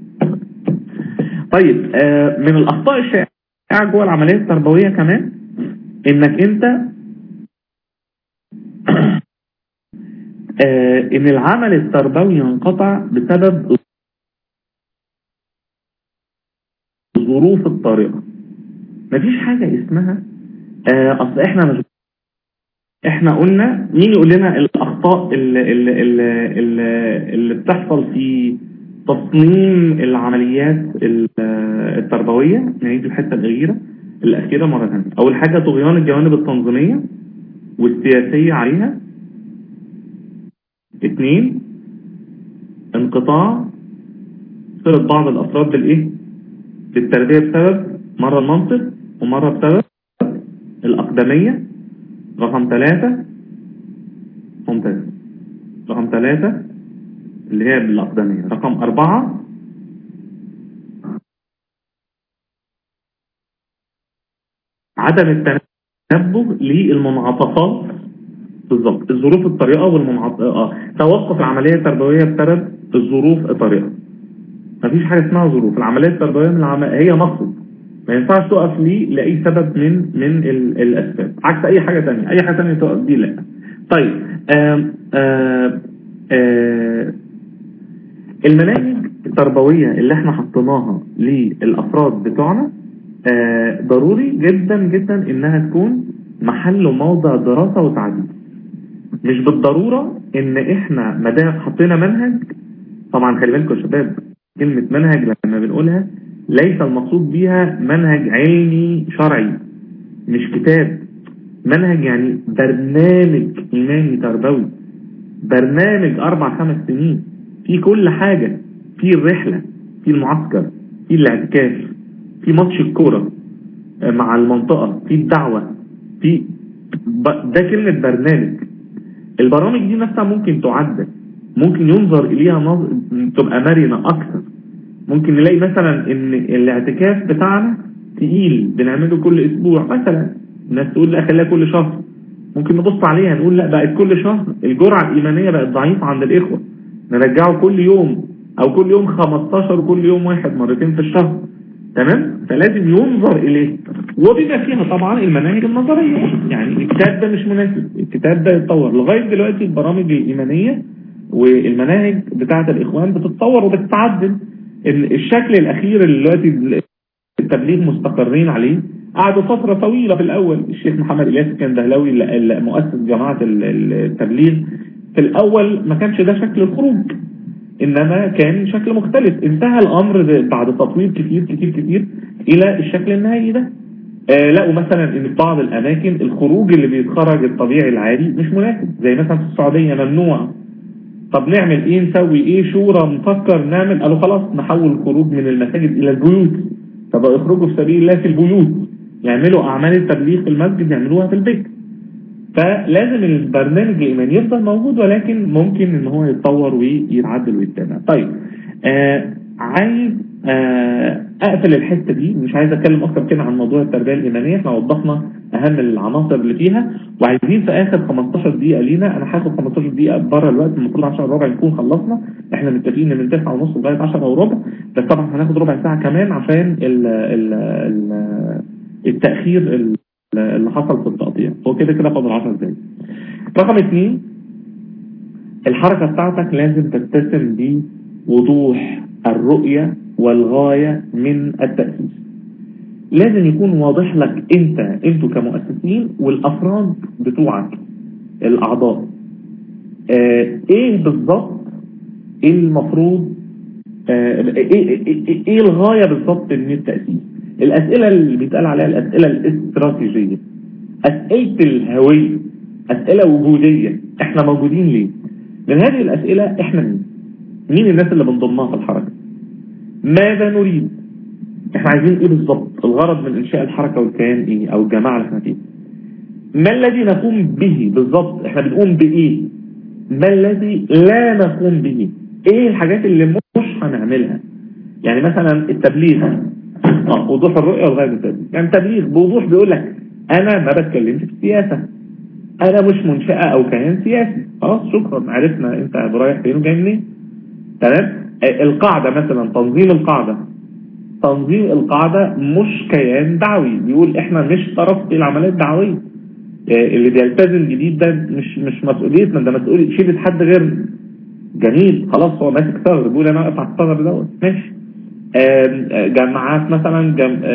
طيب من الاخطاء الشائعه جوه العمليه التربويه كمان انك انت ان العمل التربوي ينقطع بسبب ظروف الطارئه. مفيش حاجه اسمها اصل احنا قلنا، مين يقول لنا الاخطاء اللي بتحصل في تصميم العمليات التربويه؟ نعيد الحته الاخيره مره ثانيه. اول حاجه طغيان الجوانب التنظيميه والسياسيه عليها. 2 انقطاع صلة بعض الافراد بالتربيه بسبب مره المنطق ومره بسبب الاقدميه. رقم 3 ممتاز، رقم 3 اللي هي بالأقدمية. رقم 4 عدم التنبه للمنعطفات، بالظبط الظروف الطارئة والمنعطفات. توقف العملية التربوية بسبب الظروف الطارئة. مفيش حاجة اسمها ظروف. العملية التربوية هي مقصد، ما ينفعش تقف ليه لأي سبب من الأسباب، عكس أي حاجة تانية. أي حاجة تانية تقف دي لا. طيب المناهج التربوية اللي احنا حطيناها للأفراد بتوعنا ضروري جدا جدا انها تكون محل وموضع دراسة وتعديل. مش بالضرورة ان احنا مدام حطينا منهج، طبعا خلي بالكم يا شباب، كلمة منهج لما بنقولها ليس المقصود بيها منهج علمي شرعي، مش كتاب. منهج يعني برنامج إيماني تربوي، برنامج 4-5 سنين في كل حاجة، في الرحلة، في المعسكر، في الاعتكاف، في ماتش الكورة مع المنطقة، في الدعوة، ده كلمة برنامج. البرامج دي نفسها ممكن تعدل، ممكن ينظر إليها تبقى مرنة أكثر. ممكن نلاقي مثلا ان الاعتكاف بتاعنا تقيل بنعمله كل اسبوع مثلا، الناس تقول لا خليها كل شهر. ممكن نبص عليها نقول لا بقت كل شهر، الجرعة الإيمانية بقت ضعيفة عند الإخوة، نرجعه كل يوم، او كل يوم 15 وكل يوم 1 مرتين في الشهر. تمام؟ فلازم ينظر اليه، وبما فيها طبعا المناهج النظريه. يعني الكتاب ده مش مناسب، الكتاب ده يتطور. لغايه دلوقتي البرامج الايمانيه والمناهج بتاعه الاخوان بتتطور وبتتعدل. الشكل الاخير اللي دلوقتي التبليغ مستقرين عليه قعدوا فترة طويلة. في الأول الشيخ محمد إلياس الكندهلاوي اللي مؤسس جماعة التبليغ، في الأول ما كانش ده شكل الخروج، إنما كان شكل مختلف. انتهى الأمر بعد تطوير كتير كتير كتير إلى الشكل النهائي ده. لقوا مثلا إن في بعض الأماكن الخروج اللي بيتخرج الطبيعي العادي مش مناسب، زي مثلا في السعودية ممنوع. طب نعمل إيه؟ نسوي إيه؟ شورى نفكر نعمل، قالوا خلاص نحول الخروج من المساجد إلى البيوت. طب يخرجوا في سبيل الله في البيوت، يعملوا أعمال التبليغ في المسجد يعملوها في البيت. فلازم البرنامج الإيماني يفضل موجود، ولكن ممكن ان هو يتطور ويتعدل ويتابع. طيب عايز اقفل الحته دي، مش عايز اتكلم اكتر كده عن موضوع التربيه الايمانيه. احنا وضحنا اهم العناصر اللي فيها، وعايزين في اخر 15 دقيقه لينا، انا هاخد 15 دقيقه بره الوقت، المفروض 10 وربع نكون خلصنا. احنا متفقين من 9:30 لغايه 10 وربع، بس طبعا هناخد ربع ساعه كمان عشان التاخير اللي حصل في التقطيع. هو كده فاضل 10 دقايق. رقم 2، الحركة بتاعتك لازم تتسم بوضوح الرؤية والغاية من التأسيس. لازم يكون واضح لك انتوا كمؤسسين والأفراد بتوعك الأعضاء ايه بالظبط المفروض، ايه الغاية بالظبط من التأسيس. الأسئلة اللي بيتقال عليها الأسئلة الاستراتيجية، أسئلة الهوية، أسئلة وجودية. احنا موجودين ليه؟ من هذه الأسئلة احنا مين الناس اللي بنضمها في الحركة؟ ماذا نريد؟ احنا عايزين ايه بالظبط؟ الغرض من انشاء الحركة والكيان ايه او الجماعة اللي احنا فيها؟ ما الذي نقوم به بالظبط؟ احنا بنقوم بايه؟ ما الذي لا نقوم به؟ ايه الحاجات اللي مش هنعملها؟ يعني مثلا التبليغ، وضوح الرؤية والغاية التبليغ. يعني التبليغ بوضوح بيقول لك انا ما بتكلمش في السياسة، انا مش منشأة او كيان سياسي. خلاص شكرا، عرفنا انت رايح فين وجاي منين. تمام. القاعدة مثلا، تنظيم القاعدة مش كيان دعوي بيقول احنا مش طرف في العمليات الدعوية. اللي بيلتزم جديد ده مش مسؤوليتنا، ده مسؤولية شيء حد غيرنا. جميل، خلاص هو ماسك ثغر بيقول انا اقف على الثغر دوت، ماشي. جماعات مثلا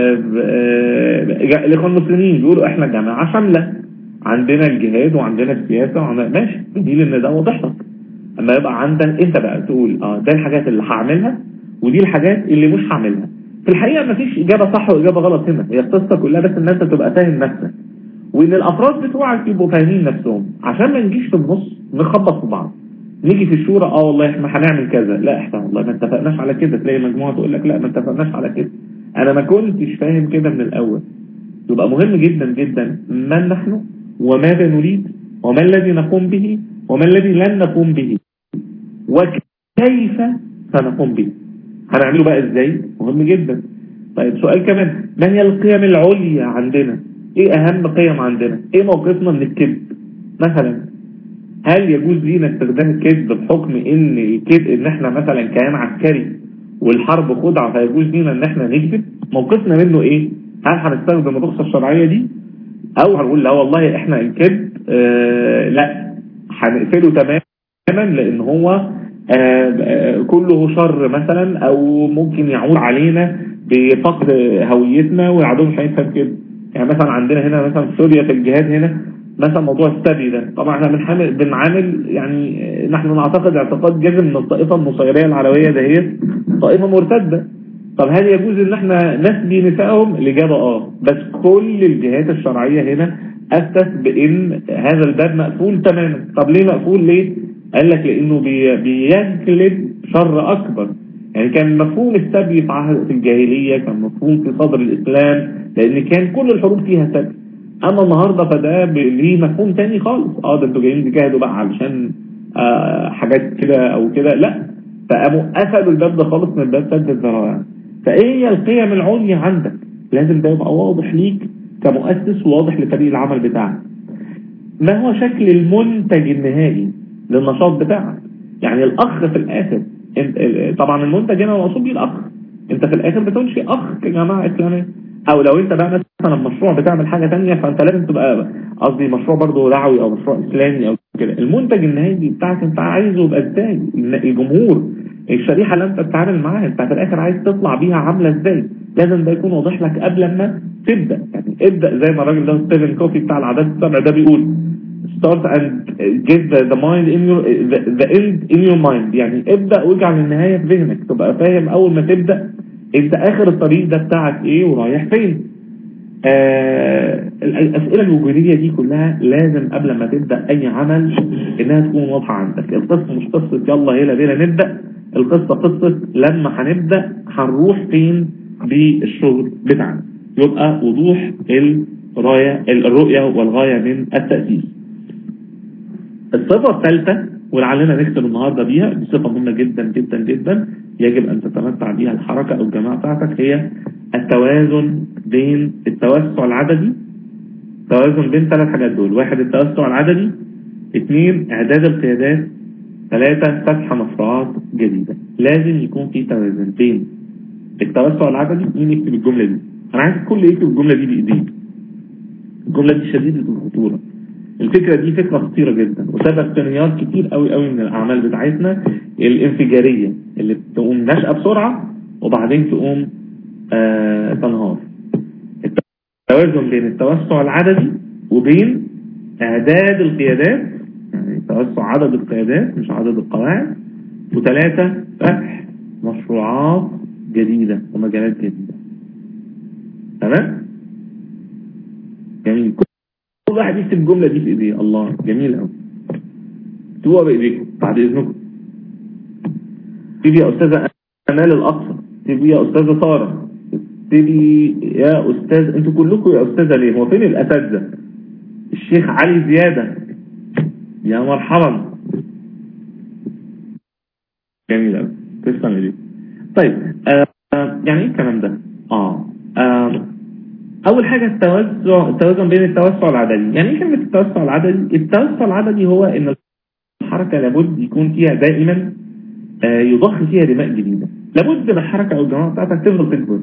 الاخوان المسلمين بيقولوا احنا جماعة شاملة، عندنا الجهاد وعندنا السياسة وعندنا، ماشي، دي ان ده واضح لك. اما يبقى عندك انت بقى تقول ده الحاجات اللي هعملها ودي الحاجات اللي مش هعملها. في الحقيقة مفيش اجابة صح واجابة غلط هنا، هي القصة كلها بس ان انت تبقى فاهم نفسك، وان الافراد بتوعك يبقوا فاهمين نفسهم، عشان ما نجيش في النص نخبط في بعض. نيجي في الشورى والله احنا هنعمل كذا، لا احنا والله ما اتفقناش على كده، تلاقي مجموعة تقول لك لا ما اتفقناش على كده، انا ما كنتش فاهم كده من الاول. يبقى مهم جدا جدا من نحن وماذا نريد وما الذي نقوم به وما الذي لن نقوم به وكيف سنقوم به. هنعمله بقى ازاي؟ مهم جدا. طيب سؤال كمان، ما هي القيم العليا عندنا؟ ايه اهم قيم عندنا؟ ايه موقفنا من الكذب مثلا؟ هل يجوز لينا استخدام الكذب بحكم ان احنا مثلا كيان عسكري والحرب خدعة فيجوز لينا ان احنا نكذب؟ موقفنا منه ايه؟ هل هنستخدم الرخصة الشرعية دي او هنقول لا والله احنا الكذب لا هنقفله تماما لان هو كله شر مثلا، او ممكن يعود علينا بفقد هويتنا والعدو مش هيفهم كده. يعني مثلا عندنا هنا مثلا في سوريا في الجهاد هنا مثلا موضوع السبي ده، طبعا احنا بنعامل يعني نحن نعتقد اعتقاد جازم ان الطائفه النصيريه العلويه ده هي طائفه مرتده. طب هل يجوز ان احنا نسبي نسائهم؟ الاجابه بس كل الجهات الشرعيه هنا افتت بان هذا الباب مقفول تماما. طب ليه مقفول؟ ليه؟ قال لك لانه بيجلب شر اكبر. يعني كان مفهوم السبي في عهد الجاهليه، كان مفهوم في صدر الاسلام لان كان كل الحروب فيها سبي. اما النهارده فده ليه مفهوم تاني خالص. ده انتوا جايين تجاهدوا بقى علشان حاجات كده او كده، لا، فقاموا قفلوا الباب ده خالص من باب سد الذرائع. فايه هي القيم العليا عندك؟ لازم ده يبقى واضح ليك كمؤسس وواضح لفريق العمل بتاعك. ما هو شكل المنتج النهائي للنشاط بتاعك؟ يعني الاخ في الاخر طبعا المنتج هنا مقصود بيه الاخ، انت في الاخر بتنشئ اخ كجماعه اسلاميه. او لو انت بقى مثلا مشروع بتعمل حاجه ثانيه، فانت لازم تبقى قصدي مشروع برضه دعوي او مشروع اسلامي او كده. المنتج النهائي بتاعك انت عايزه يبقى ازاي؟ الجمهور، الشريحه اللي انت بتتعامل معاها انت في الاخر عايز تطلع بيها عامله ازاي؟ لازم ده يكون واضح لك قبل ما تبدا. يعني ابدا زي ما الراجل ده ستيفن كوفي بتاع العادات السبع ده بيقول start and get the mind in your the end in your mind. يعني ابدا واجعل النهايه في ذهنك، تبقى فاهم اول ما تبدا انت اخر الطريق ده بتاعك ايه ورايح فين. الاسئله الوجوديه دي كلها لازم قبل ما تبدا اي عمل انها تكون واضحه عندك. القصه مش قصه يلا هيلا بينا نبدا، القصه قصه لما هنبدا هنروح فين بالشغل بتاعنا. يبقى وضوح الرؤيه والغايه من التاسيس. الصفه الثالثه ولعلنا نختم النهارده بيها، دي صفه مهمه جدا جدا جدا يجب ان تتمتع بها الحركه او الجماعه بتاعتك، هي التوازن بين التوسع العددي. توازن بين ثلاث حاجات دول: واحد التوسع العددي، اثنين اعداد القيادات، ثلاثة فتح مشروعات جديدة. لازم يكون في توازن بين التوسع العددي. مين يكتب الجملة دي؟ انا عايز الكل يكتب الجملة دي بايديه. الجملة دي شديدة الخطورة. الفكرة دي فكرة خطيرة جدا وسبب تنيات كتير قوي قوي من الاعمال بتاعتنا الانفجارية اللي بتقوم نشأة بسرعة وبعدين تقوم تنهار. التوازن بين التوسع العددي وبين اعداد القيادات، يعني توسع عدد القيادات مش عدد القواعد، وثلاثة فتح مشروعات جديدة ومجالات جديدة. تمام؟ جميل. كل واحد يكتب الجملة دي في ايديه. الله، جميل قوي. اكتبوها بايديكم بعد اذنكم. اكتبي يا استاذة امال الاقصى، اكتبي يا استاذة سارة، اكتبي يا استاذ، انتوا كلكم يا استاذة ليه؟ هو فين الاساتذة؟ الشيخ علي زيادة، يا مرحبا. جميل قوي، تسلم لي. طيب يعني ايه الكلام ده؟ اول حاجة التوازن بين التوسع العددي. يعني ايه كلمة التوسع العددي؟ التوسع العددي هو ان الحركة لابد يكون فيها دائما يضخ فيها دماء جديدة. لابد ان الحركة او الجماعة بتاعتك تفضل تكبر،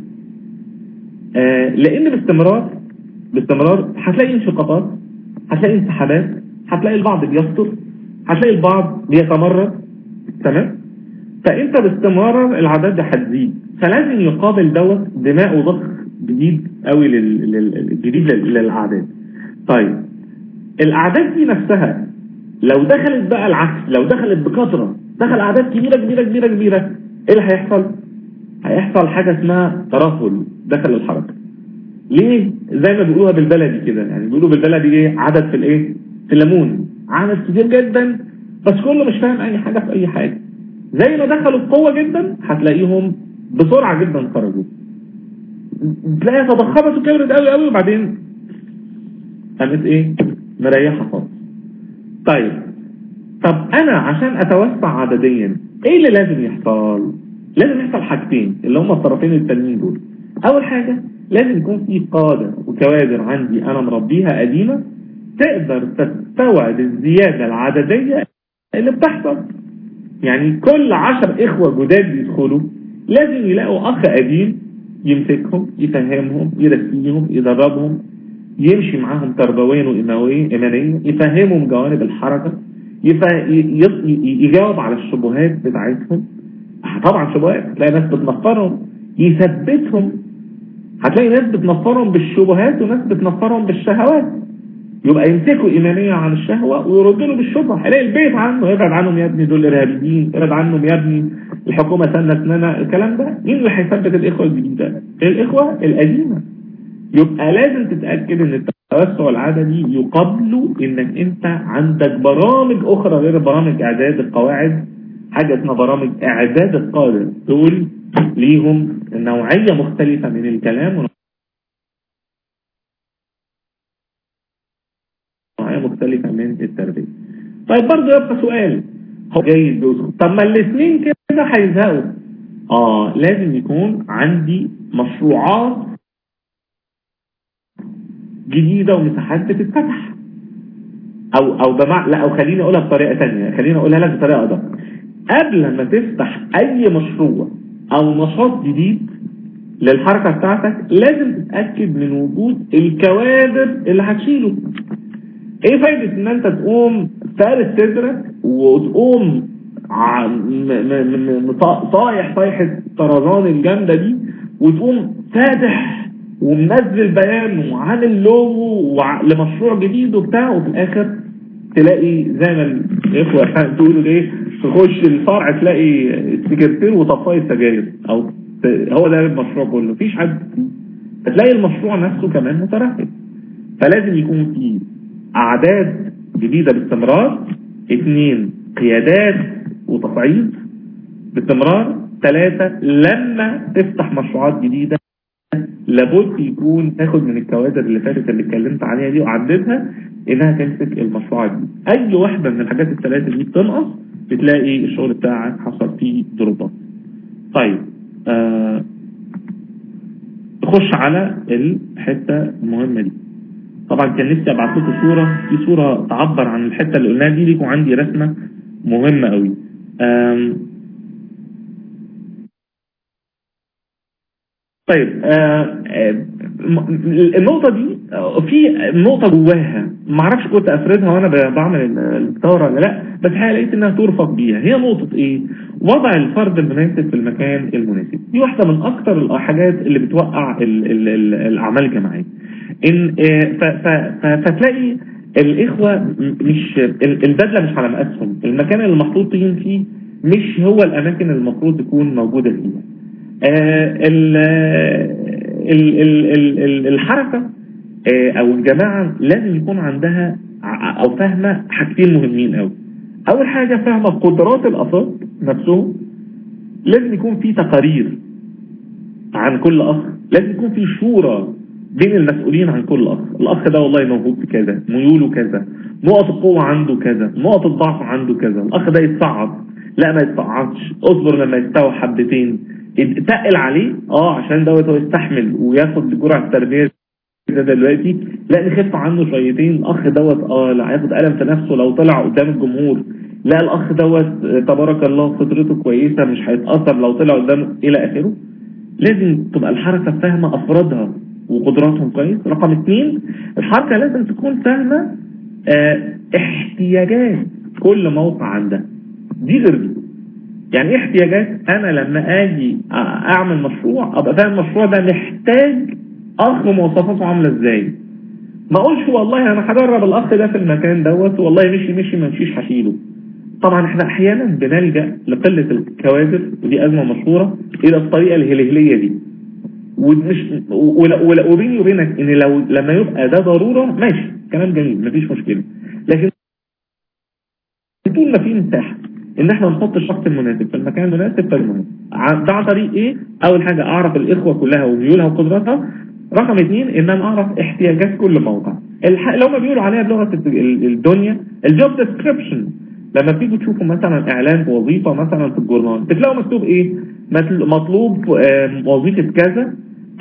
لان باستمرار هتلاقي انشقاقات، هتلاقي انسحابات، هتلاقي البعض بيفطر، هتلاقي البعض بيتمرد. تمام؟ فانت باستمرار العدد ده هتزيد، فلازم يقابل دوت دماء وضخ جديد قوي جديد للاعداد. طيب الاعداد دي نفسها لو دخلت بقى العكس، لو دخلت بكثره، دخل اعداد كبيره كبيره كبيره كبيره، ايه اللي هيحصل؟ هيحصل حاجه اسمها ترهل داخل الحركه. ليه؟ زي ما بيقولوها بالبلدي كده، يعني بيقولوا بالبلدي ايه؟ عدد في الايه؟ في الليمون. عدد كتير جدا بس كله مش فاهم اي حاجه في اي حاجه. زي ما دخلوا بقوه جدا هتلاقيهم بسرعه جدا خرجوا، تلاقيها تضخمت وكبرت قوي قوي وبعدين قامت ايه؟ مريحه خالص. طب انا عشان اتوسع عدديا ايه اللي لازم يحصل؟ لازم يحصل حاجتين اللي هم الطرفين التانيين دول. اول حاجه لازم يكون في قادة وكوادر عندي انا مربيها قديمة تقدر تستوعب الزيادة العددية اللي بتحصل. يعني كل 10 اخوة جداد بيدخلوا لازم يلاقوا اخ قديم يمسكهم، يفهمهم، يرسيهم، يدربهم، يمشي معاهم تربويا وإيمانيا، يفهمهم جوانب الحركة، يجاوب على الشبهات بتاعتهم. طبعا شبهات، تلاقي ناس بتنفرهم، يثبتهم. هتلاقي ناس بتنفرهم بالشبهات وناس بتنفرهم بالشهوات، يبقى يمسكوا إيمانية عن الشهوة ويردوا له بالشبهة. هلاقي البيت عنه يبعد عنهم يا ابني دول إرهابيين، يبعد عنهم يا ابني الحكومة سنة الكلام ده. مين اللي هيثبت الإخوة الجديدة؟ الإخوة القديمة. يبقى لازم تتأكد ان التوسع العددي يقابله انك انت عندك برامج اخرى غير برامج اعداد القواعد، حاجة اسمها برامج اعداد القادة. دول ليهم نوعية مختلفة من الكلام ونوعية مختلفة من التربية. طيب برضه يبقى سؤال، هو جيد بيوصل، طب ما الاثنين كده هيزهقوا. لازم يكون عندي مشروعات جديدة ومساحات بتتفتح، او خليني اقولها بطريقة تانية، خليني اقولها لك بطريقة ادق. قبل ما تفتح اي مشروع او نشاط جديد للحركة بتاعتك لازم تتأكد من وجود الكوادر اللي هتشيله. ايه فايدة ان انت تقوم فارس صدرك وتقوم طايح طايحة طرزان الجامدة دي وتقوم فاتح ومنزل بيان وعامل لوجو لمشروع جديد وبتاع، وفي الاخر تلاقي زي ما الاخوة تقولوا ايه، تخش الفرع تلاقي السكرتير وطفاية سجاير، او هو ده المشروع كله مفيش حد. هتلاقي المشروع نفسه كمان مترهب. فلازم يكون فيه اعداد جديدة باستمرار، 2 قيادات وتصعيد باستمرار، 3 لما تفتح مشروعات جديدة لابد يكون تاخد من الكوادر اللي فاتت اللي اتكلمت عليها دي وعدتها انها تمسك المشروعات دي. اي واحدة من الحاجات ال3 دي بتنقص بتلاقي الشغل بتاعك حصل فيه ضربات. طيب تخش على الحتة المهمة دي. طبعا كان نفسي ابعت لكم صورة، في صورة تعبر عن الحتة اللي قلناها دي ليكم، عندي رسمة مهمة قوي. طيب النقطة دي في نقطة جواها معرفش كنت افردها وانا بعمل الدورة ولا لا، بس لقيت انها ترفق بيها. هي نقطة ايه؟ وضع الفرد المناسب في المكان المناسب. دي واحدة من اكتر الحاجات اللي بتوقع الاعمال الجماعية. ان فتلاقي الاخوة مش البدلة مش على مقاسهم، المكان اللي محطوطين فيه مش هو الاماكن اللي المفروض تكون موجودة فيها. الحركة او الجماعة لازم يكون عندها او فاهمة حاجتين مهمين قوي. اول حاجة فاهمة قدرات الافراد نفسهم، لازم يكون في تقارير عن كل اخ، لازم يكون في شورى بين المسؤولين عن كل اخ. الاخ ده والله موهوب في كذا، ميوله كذا، نقط القوة عنده كذا، نقط الضعف عنده كذا، الاخ ده يتصعد لا ما يتصعدش، اصبر لما يستوى حبتين، تقل عليه عشان دوت هو يستحمل وياخد جرعة التربية ده دلوقتي، لا نخف عنه شويتين. الاخ دوت لا هياخد ألم في نفسه لو طلع قدام الجمهور، لا الاخ دوت تبارك الله فطرته كويسة مش هيتأثر لو طلع قدام الى اخره. لازم تبقى الحركة فاهمة افرادها وقدراتهم كويس. رقم 2 الحركة لازم تكون فاهمة احتياجات كل موقع عندها. دي غير دي. يعني ايه احتياجات؟ انا لما اجي اعمل مشروع ابقى فاهم المشروع ده محتاج اخ مواصفاته عامله ازاي. ما اقولش والله انا هجرب الاخ ده في المكان دوت والله مشي ما مشيش هشيله. طبعا احنا احيانا بنلجأ لقلة الكوادر، ودي ازمه مشهوره، الى الطريقه الهلهليه دي. ومش وبيني وبينك ان لو لما يبقى ده ضروره ماشي كلام جميل مفيش مشكله، لكن طول ما في مساحه ان احنا نحط الشخص المناسب في المكان المناسب فالمهم ده عن طريق ايه؟ اول حاجة اعرف الاخوة كلها وميولها وقدراتها. رقم 2 ان انا اعرف احتياجات كل موقع. لو ما بيقولوا عليها بلغة الدنيا الجوب ديسكريبشن. لما بتيجوا تشوفوا مثلا اعلان بوظيفة مثلا في الجورنال بتلاقوا مكتوب ايه؟ مطلوب وظيفة كذا،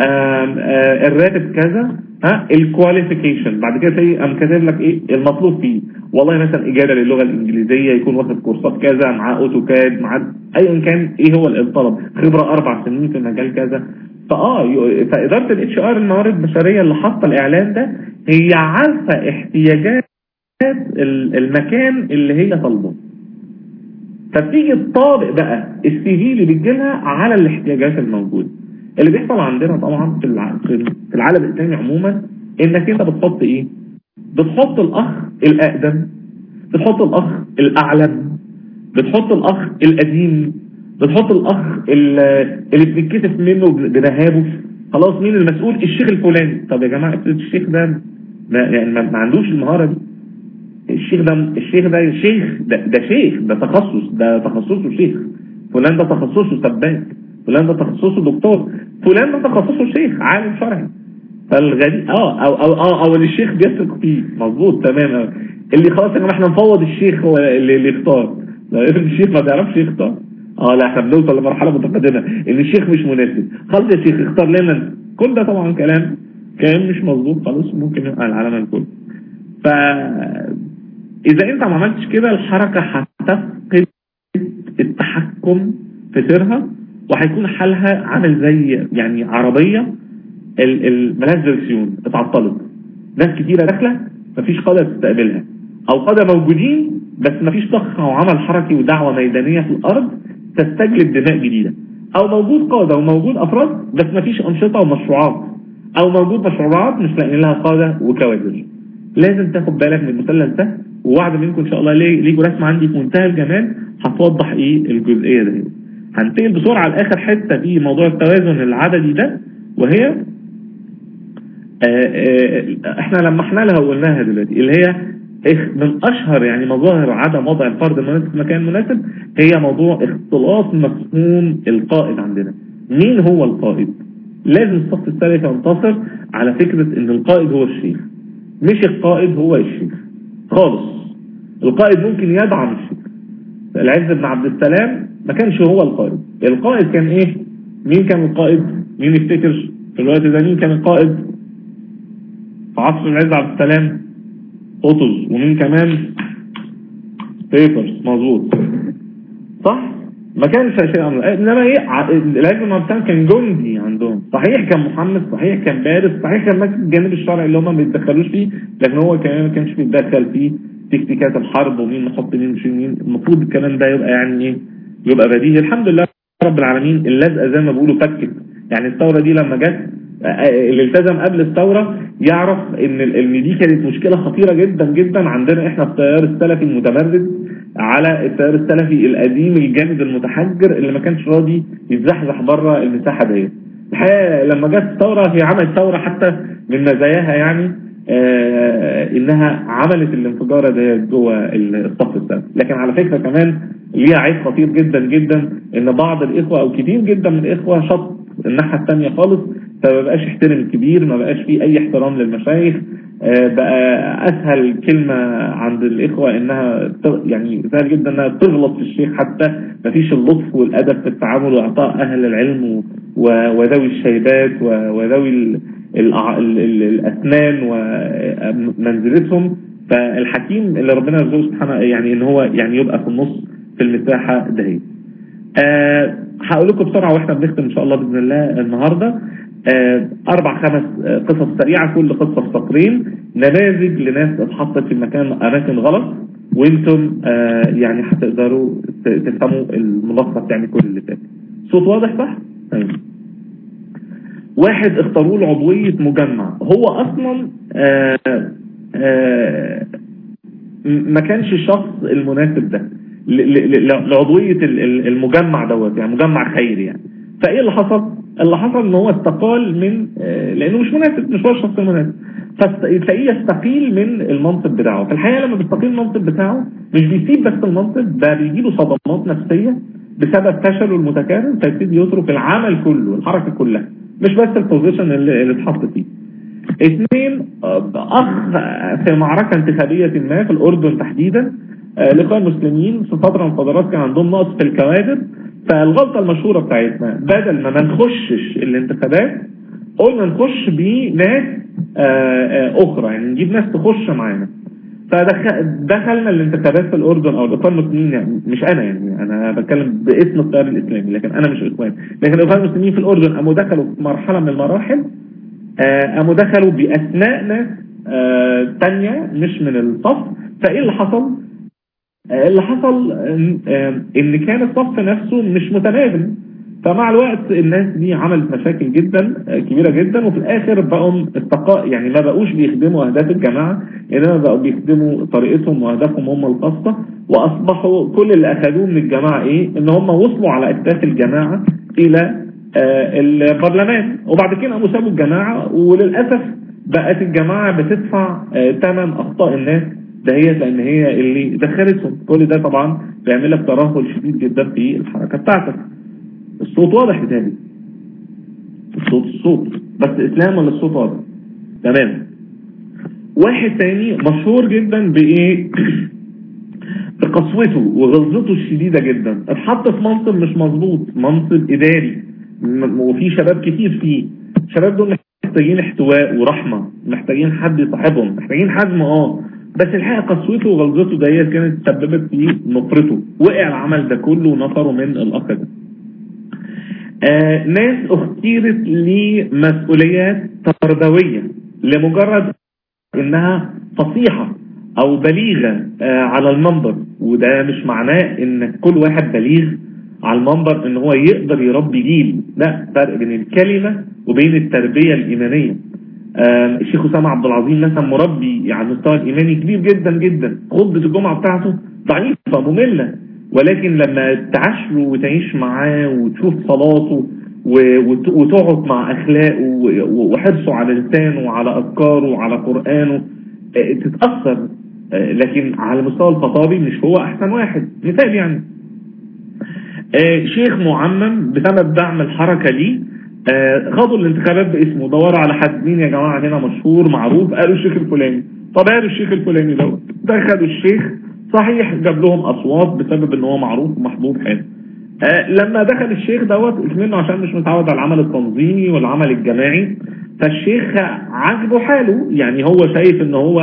الراتب كذا، الكواليفيكيشن. بعد كده تلاقي كاتب لك ايه المطلوب فيه، والله مثلا اجازه للغه الانجليزيه، يكون واخد كورسات كذا، معاه اوتوكاد، معاه ايا كان ايه هو الطلب، خبره 4 سنين في مجال كذا. فاداره الاتش ار الموارد البشريه اللي حاطه الاعلان ده هي عارفه احتياجات المكان اللي هي طالبه، فبتيجي تطابق بقى السي في اللي بتجيلها على الاحتياجات الموجوده. اللي بيحصل عندنا طبعا في العالم الاسلامي عموما انك انت بتحط ايه؟ بتحط الاخ الاقدم، بتحط الاخ الاعلم، بتحط الاخ القديم، بتحط الاخ اللي بتتكتف منه بذهابه. خلاص مين المسؤول؟ الشيخ الفلاني. طب يا جماعه الشيخ ده يعني ما عندوش المهاره دي. الشيخ ده شيخ، ده تخصصه شيخ. فلان ده تخصصه سباك، فلان ده تخصصه دكتور، فلان ده تخصصه شيخ عالم شرعي. فالغريب او الشيخ بيثق فيه مظبوط تمام. اللي خلاص يا جماعه احنا نفوض الشيخ هو اللي يختار. لو الشيخ ما بيعرفش يختار لا احنا بنوصل لمرحله متقدمه ان الشيخ مش مناسب. خلاص يا شيخ اختار لنا. كل ده طبعا كلام مش مظبوط خالص، ممكن يبقى العالم الكل. إذا أنت ما عملتش كده الحركة هتفقد التحكم في سيرها، وهيكون حالها عامل زي يعني عربيه ملهاش دركسيون اتعطلت، ناس كتيره داخله مفيش قاده تستقبلها، او قاده موجودين بس مفيش ضخ او عمل حركي ودعوه ميدانيه في الارض تستجلب دماء جديده، او موجود قاده وموجود افراد بس مفيش انشطه ومشروعات، او موجود مشروعات مش لاقيين لها قاده وكوادر. لازم تاخد بالك من المثلث ده، ووعد منكم ان شاء الله ليكوا رسمه عندي في منتهى الجمال هتوضح ايه الجزئيه دي. هنتقل بسرعه على اخر حته في موضوع التوازن العددي ده، وهي احنا لمحنا لها وقلناها دلوقتي، اللي هي من اشهر يعني مظاهر عدم وضع الفرد المناسب في مكان مناسب هي موضوع اختلاط مفهوم القائد عندنا. مين هو القائد؟ لازم الصف السلفي ينتصر على فكرة ان القائد هو الشيخ، مش القائد هو الشيخ خالص. القائد ممكن يدعم الشيخ. العز بن عبد السلام ما كانش هو القائد. القائد كان ايه؟ مين كان القائد؟ مين يفتكر في الوقت ده مين كان القائد في عصر العز عبد السلام؟ قطز. ومين كمان؟ بيبرز. مظبوط صح؟ ما كانش شيء امر. انما ايه، العز بن عبد السلام كان جندي عندهم، صحيح كان محمد، صحيح كان بارز، صحيح كان ماسك الجانب الشرعي اللي هم ما بيتدخلوش فيه، لكن هو كمان ما كانش بيتدخل في تكتيكات الحرب ومين نحط مين مش مين. المفروض الكلام ده يبقى يعني ايه، يبقى بديهي. الحمد لله رب العالمين اللزقه زي ما بيقولوا فكت. يعني الثوره دي لما جت، اللي التزم قبل الثوره يعرف ان دي كانت مشكله خطيره جدا جدا عندنا احنا في التيار السلفي المتمرد على التيار السلفي القديم الجامد المتحجر اللي ما كانش راضي يتزحزح بره المساحه ديت. الحقيقه لما جت الثوره هي عملت ثوره حتى من مزاياها يعني انها عملت الانفجاره ديت جوه الصف السلفي. لكن على فكره كمان ليها عيب خطير جدا جدا، ان بعض الاخوه او كتير جدا من الاخوه شط الناحيه الثانيه خالص، فما بقاش يحترم الكبير، ما بقاش فيه اي احترام للمشايخ. بقى اسهل كلمه عند الاخوه انها يعني سهل جدا انها تغلط في الشيخ، حتى ما فيش اللطف والادب في التعامل واعطاء اهل العلم وذوي الشيبات وذوي الاسنان ومنزلتهم. فالحكيم اللي ربنا يرزقه سبحانه يعني ان هو يعني يبقى في النص في المساحه دهيت. هقول لكم بسرعه واحنا بنختم ان شاء الله باذن الله النهارده 4-5 قصص سريعه، كل قصه في سطرين، نماذج لناس اتحطت في اماكن غلط، وانتم يعني هتقدروا تفهموا الملخص يعني كل اللي فات. صوت واضح صح؟ واحد اختاروا له عضويه مجمع، هو اصلا ما كانش الشخص المناسب ده لعضويه المجمع دوت، يعني مجمع خيري يعني. فايه اللي حصل؟ اللي حصل ان هو استقال من لانه مش مناسب، مش هو الشخص المناسب، فتلاقيه يستقيل من المنصب بتاعه. في الحقيقه لما بيستقيل المنصب بتاعه مش بيسيب بس المنصب ده، بيجيله صدمات نفسيه بسبب فشله المتكرر، فيبتدي يترك العمل كله، الحركه كلها، مش بس البوزيشن اللي اتحط فيه. 2 اخ في معركه انتخابيه ما في الاردن تحديدا، لقاء المسلمين في فتره من الفترات كان عندهم نقص في الكوادر، فالغلطه المشهوره بتاعتنا بدل ما نخشش الانتخابات قلنا نخش بناس اخرى، يعني نجيب ناس تخش معانا. فدخلنا الانتخابات في الاردن، او الاخوان المسلمين، يعني مش انا، يعني انا بتكلم باسم التيار الاسلامي لكن انا مش اخوان، لكن الاخوان المسلمين في الاردن قاموا دخلوا في مرحله من المراحل، قاموا دخلوا باسماء ناس تانية مش من الصف. فايه اللي حصل؟ اللي حصل ان كان الصف نفسه مش متناغم، فمع الوقت الناس دي عملت مشاكل جدا كبيرة جدا، وفي الاخر بقوا يعني ما بقوش بيخدموا اهداف الجماعة، انما بقوا بيخدموا طريقتهم واهدافهم هم الخاصة، واصبحوا كل اللي اخذوه من الجماعة ايه؟ ان هم وصلوا على اكتاف الجماعة الى البرلمان، وبعد كده قاموا سابوا الجماعة، وللأسف بقت الجماعة بتدفع ثمن اخطاء الناس دهيت، لان هي اللي دخلتهم. كل ده طبعا بيعمل لك ترهل شديد جدا في الحركة بتاعتك. الصوت واضح بتاني؟ الصوت بس اسلام ولا الصوت واضح؟ تمام. واحد تاني مشهور جدا بايه؟ بقسوته وغلظته الشديدة جدا، اتحط في منصب مش مظبوط، منصب اداري، وفي شباب كتير فيه. الشباب دول محتاجين احتواء ورحمة، محتاجين حد يصاحبهم، محتاجين حزم بس الحقيقة قسوته وغلظته ديت كانت سببت في نفرته، وقع العمل ده كله ونفره من الاخ ده. ناس اختيرت لمسؤوليات تربوية لمجرد انها فصيحة او بليغة على المنبر. وده مش معناه ان كل واحد بليغ على المنبر ان هو يقدر يربي جيل، لا، فرق بين الكلمة وبين التربية الإيمانية. الشيخ أسامة عبد العظيم مثلا مربي على المستوى الإيماني كبير جدا جدا، خطبة الجمعة بتاعته ضعيفة مملة، ولكن لما تعاشره وتعيش معاه وتشوف صلاته وتقعد مع أخلاقه وحرصه على لسانه وعلى أذكاره وعلى قرآنه تتأثر. لكن على مستوى الخطابي مش هو أحسن واحد. مثال يعني شيخ معمم بسبب دعم الحركة ليه خاضوا الانتخابات باسمه، دوروا على حد مين يا جماعة هنا مشهور معروف، قالوا الشيخ الفلاني. طب قالوا الشيخ الفلاني دوت، دخلوا الشيخ، صحيح جاب لهم أصوات بسبب ان هو معروف ومحبوب حلو. لما دخل الشيخ دوت منه عشان مش متعود على العمل التنظيمي والعمل الجماعي، فالشيخ عجبه حاله، يعني هو شايف ان هو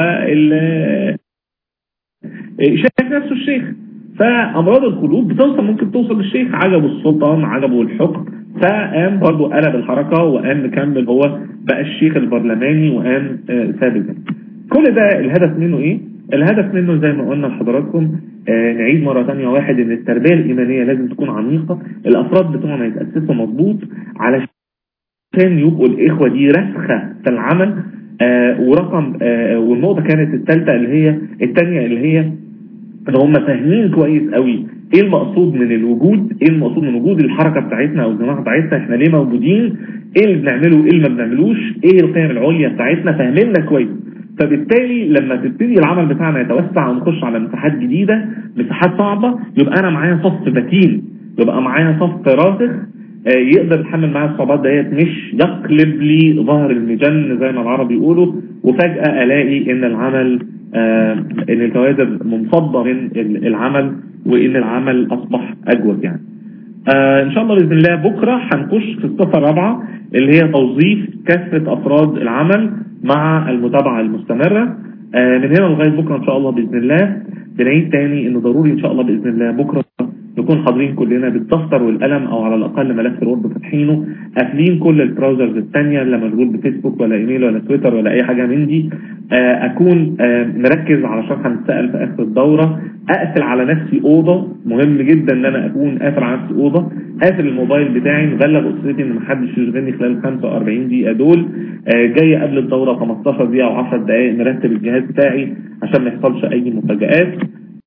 شايف نفسه الشيخ. فأمراض القلوب ممكن توصل للشيخ، عجبه السلطان، عجبه الحكم، فقام برضه قلب الحركة وقام مكمل، هو بقى الشيخ البرلماني وقام ثابت. كل ده الهدف منه ايه؟ الهدف منه زي ما قلنا لحضراتكم نعيد مرة ثانية واحد ان التربية الإيمانية لازم تكون عميقة، الأفراد بتوعنا يتأسسوا مضبوط علشان يبقوا الإخوة دي رسخة في العمل. ورقم والنقطة كانت الثالثة الثانية اللي هي ان هم فاهمين كويس قوي ايه المقصود من الوجود، ايه المقصود من وجود الحركة بتاعتنا او الجماعة بتاعتنا، احنا ليه موجودين، ايه اللي بنعمله وايه اللي ما بنعملوش، ايه القيم العليا بتاعتنا، فاهميننا كويس. فبالتالي لما تبتدي العمل بتاعنا يتوسع ونخش على مساحات جديدة، مساحات صعبة، يبقى انا معايا صف متين، يبقى معايا صف راسخ يقدر يتحمل معايا الصعوبات ديت، مش يقلب لي ظهر المجن زي ما العرب يقولوا، وفجأة الاقي ان العمل ان الكوادر منفضة من العمل وان العمل اصبح اجود يعني. ان شاء الله باذن الله بكره هنخش في الصفه الرابعه اللي هي توظيف كافه افراد العمل مع المتابعه المستمره. من هنا لغايه بكره ان شاء الله باذن الله. بنعيد تاني انه ضروري ان شاء الله باذن الله بكره نكون حاضرين كلنا بالدفتر والقلم، او على الاقل ملف الوورد فاتحينه، قافلين كل البراوزرز الثانيه، لا مشغول بفيسبوك ولا ايميل ولا تويتر ولا اي حاجه من دي. اكون مركز علشان هنسال في اخر الدوره. اقفل على نفسي اوضه، مهم جدا ان انا اكون قافل على نفسي اوضه، قافل الموبايل بتاعي، مبلغ اسرتي ان محدش يشغلني خلال 45 دقيقه دول. جاي قبل الدوره 15 دقيقه او 10 دقائق مرتب الجهاز بتاعي عشان ما يحصلش اي مفاجآت.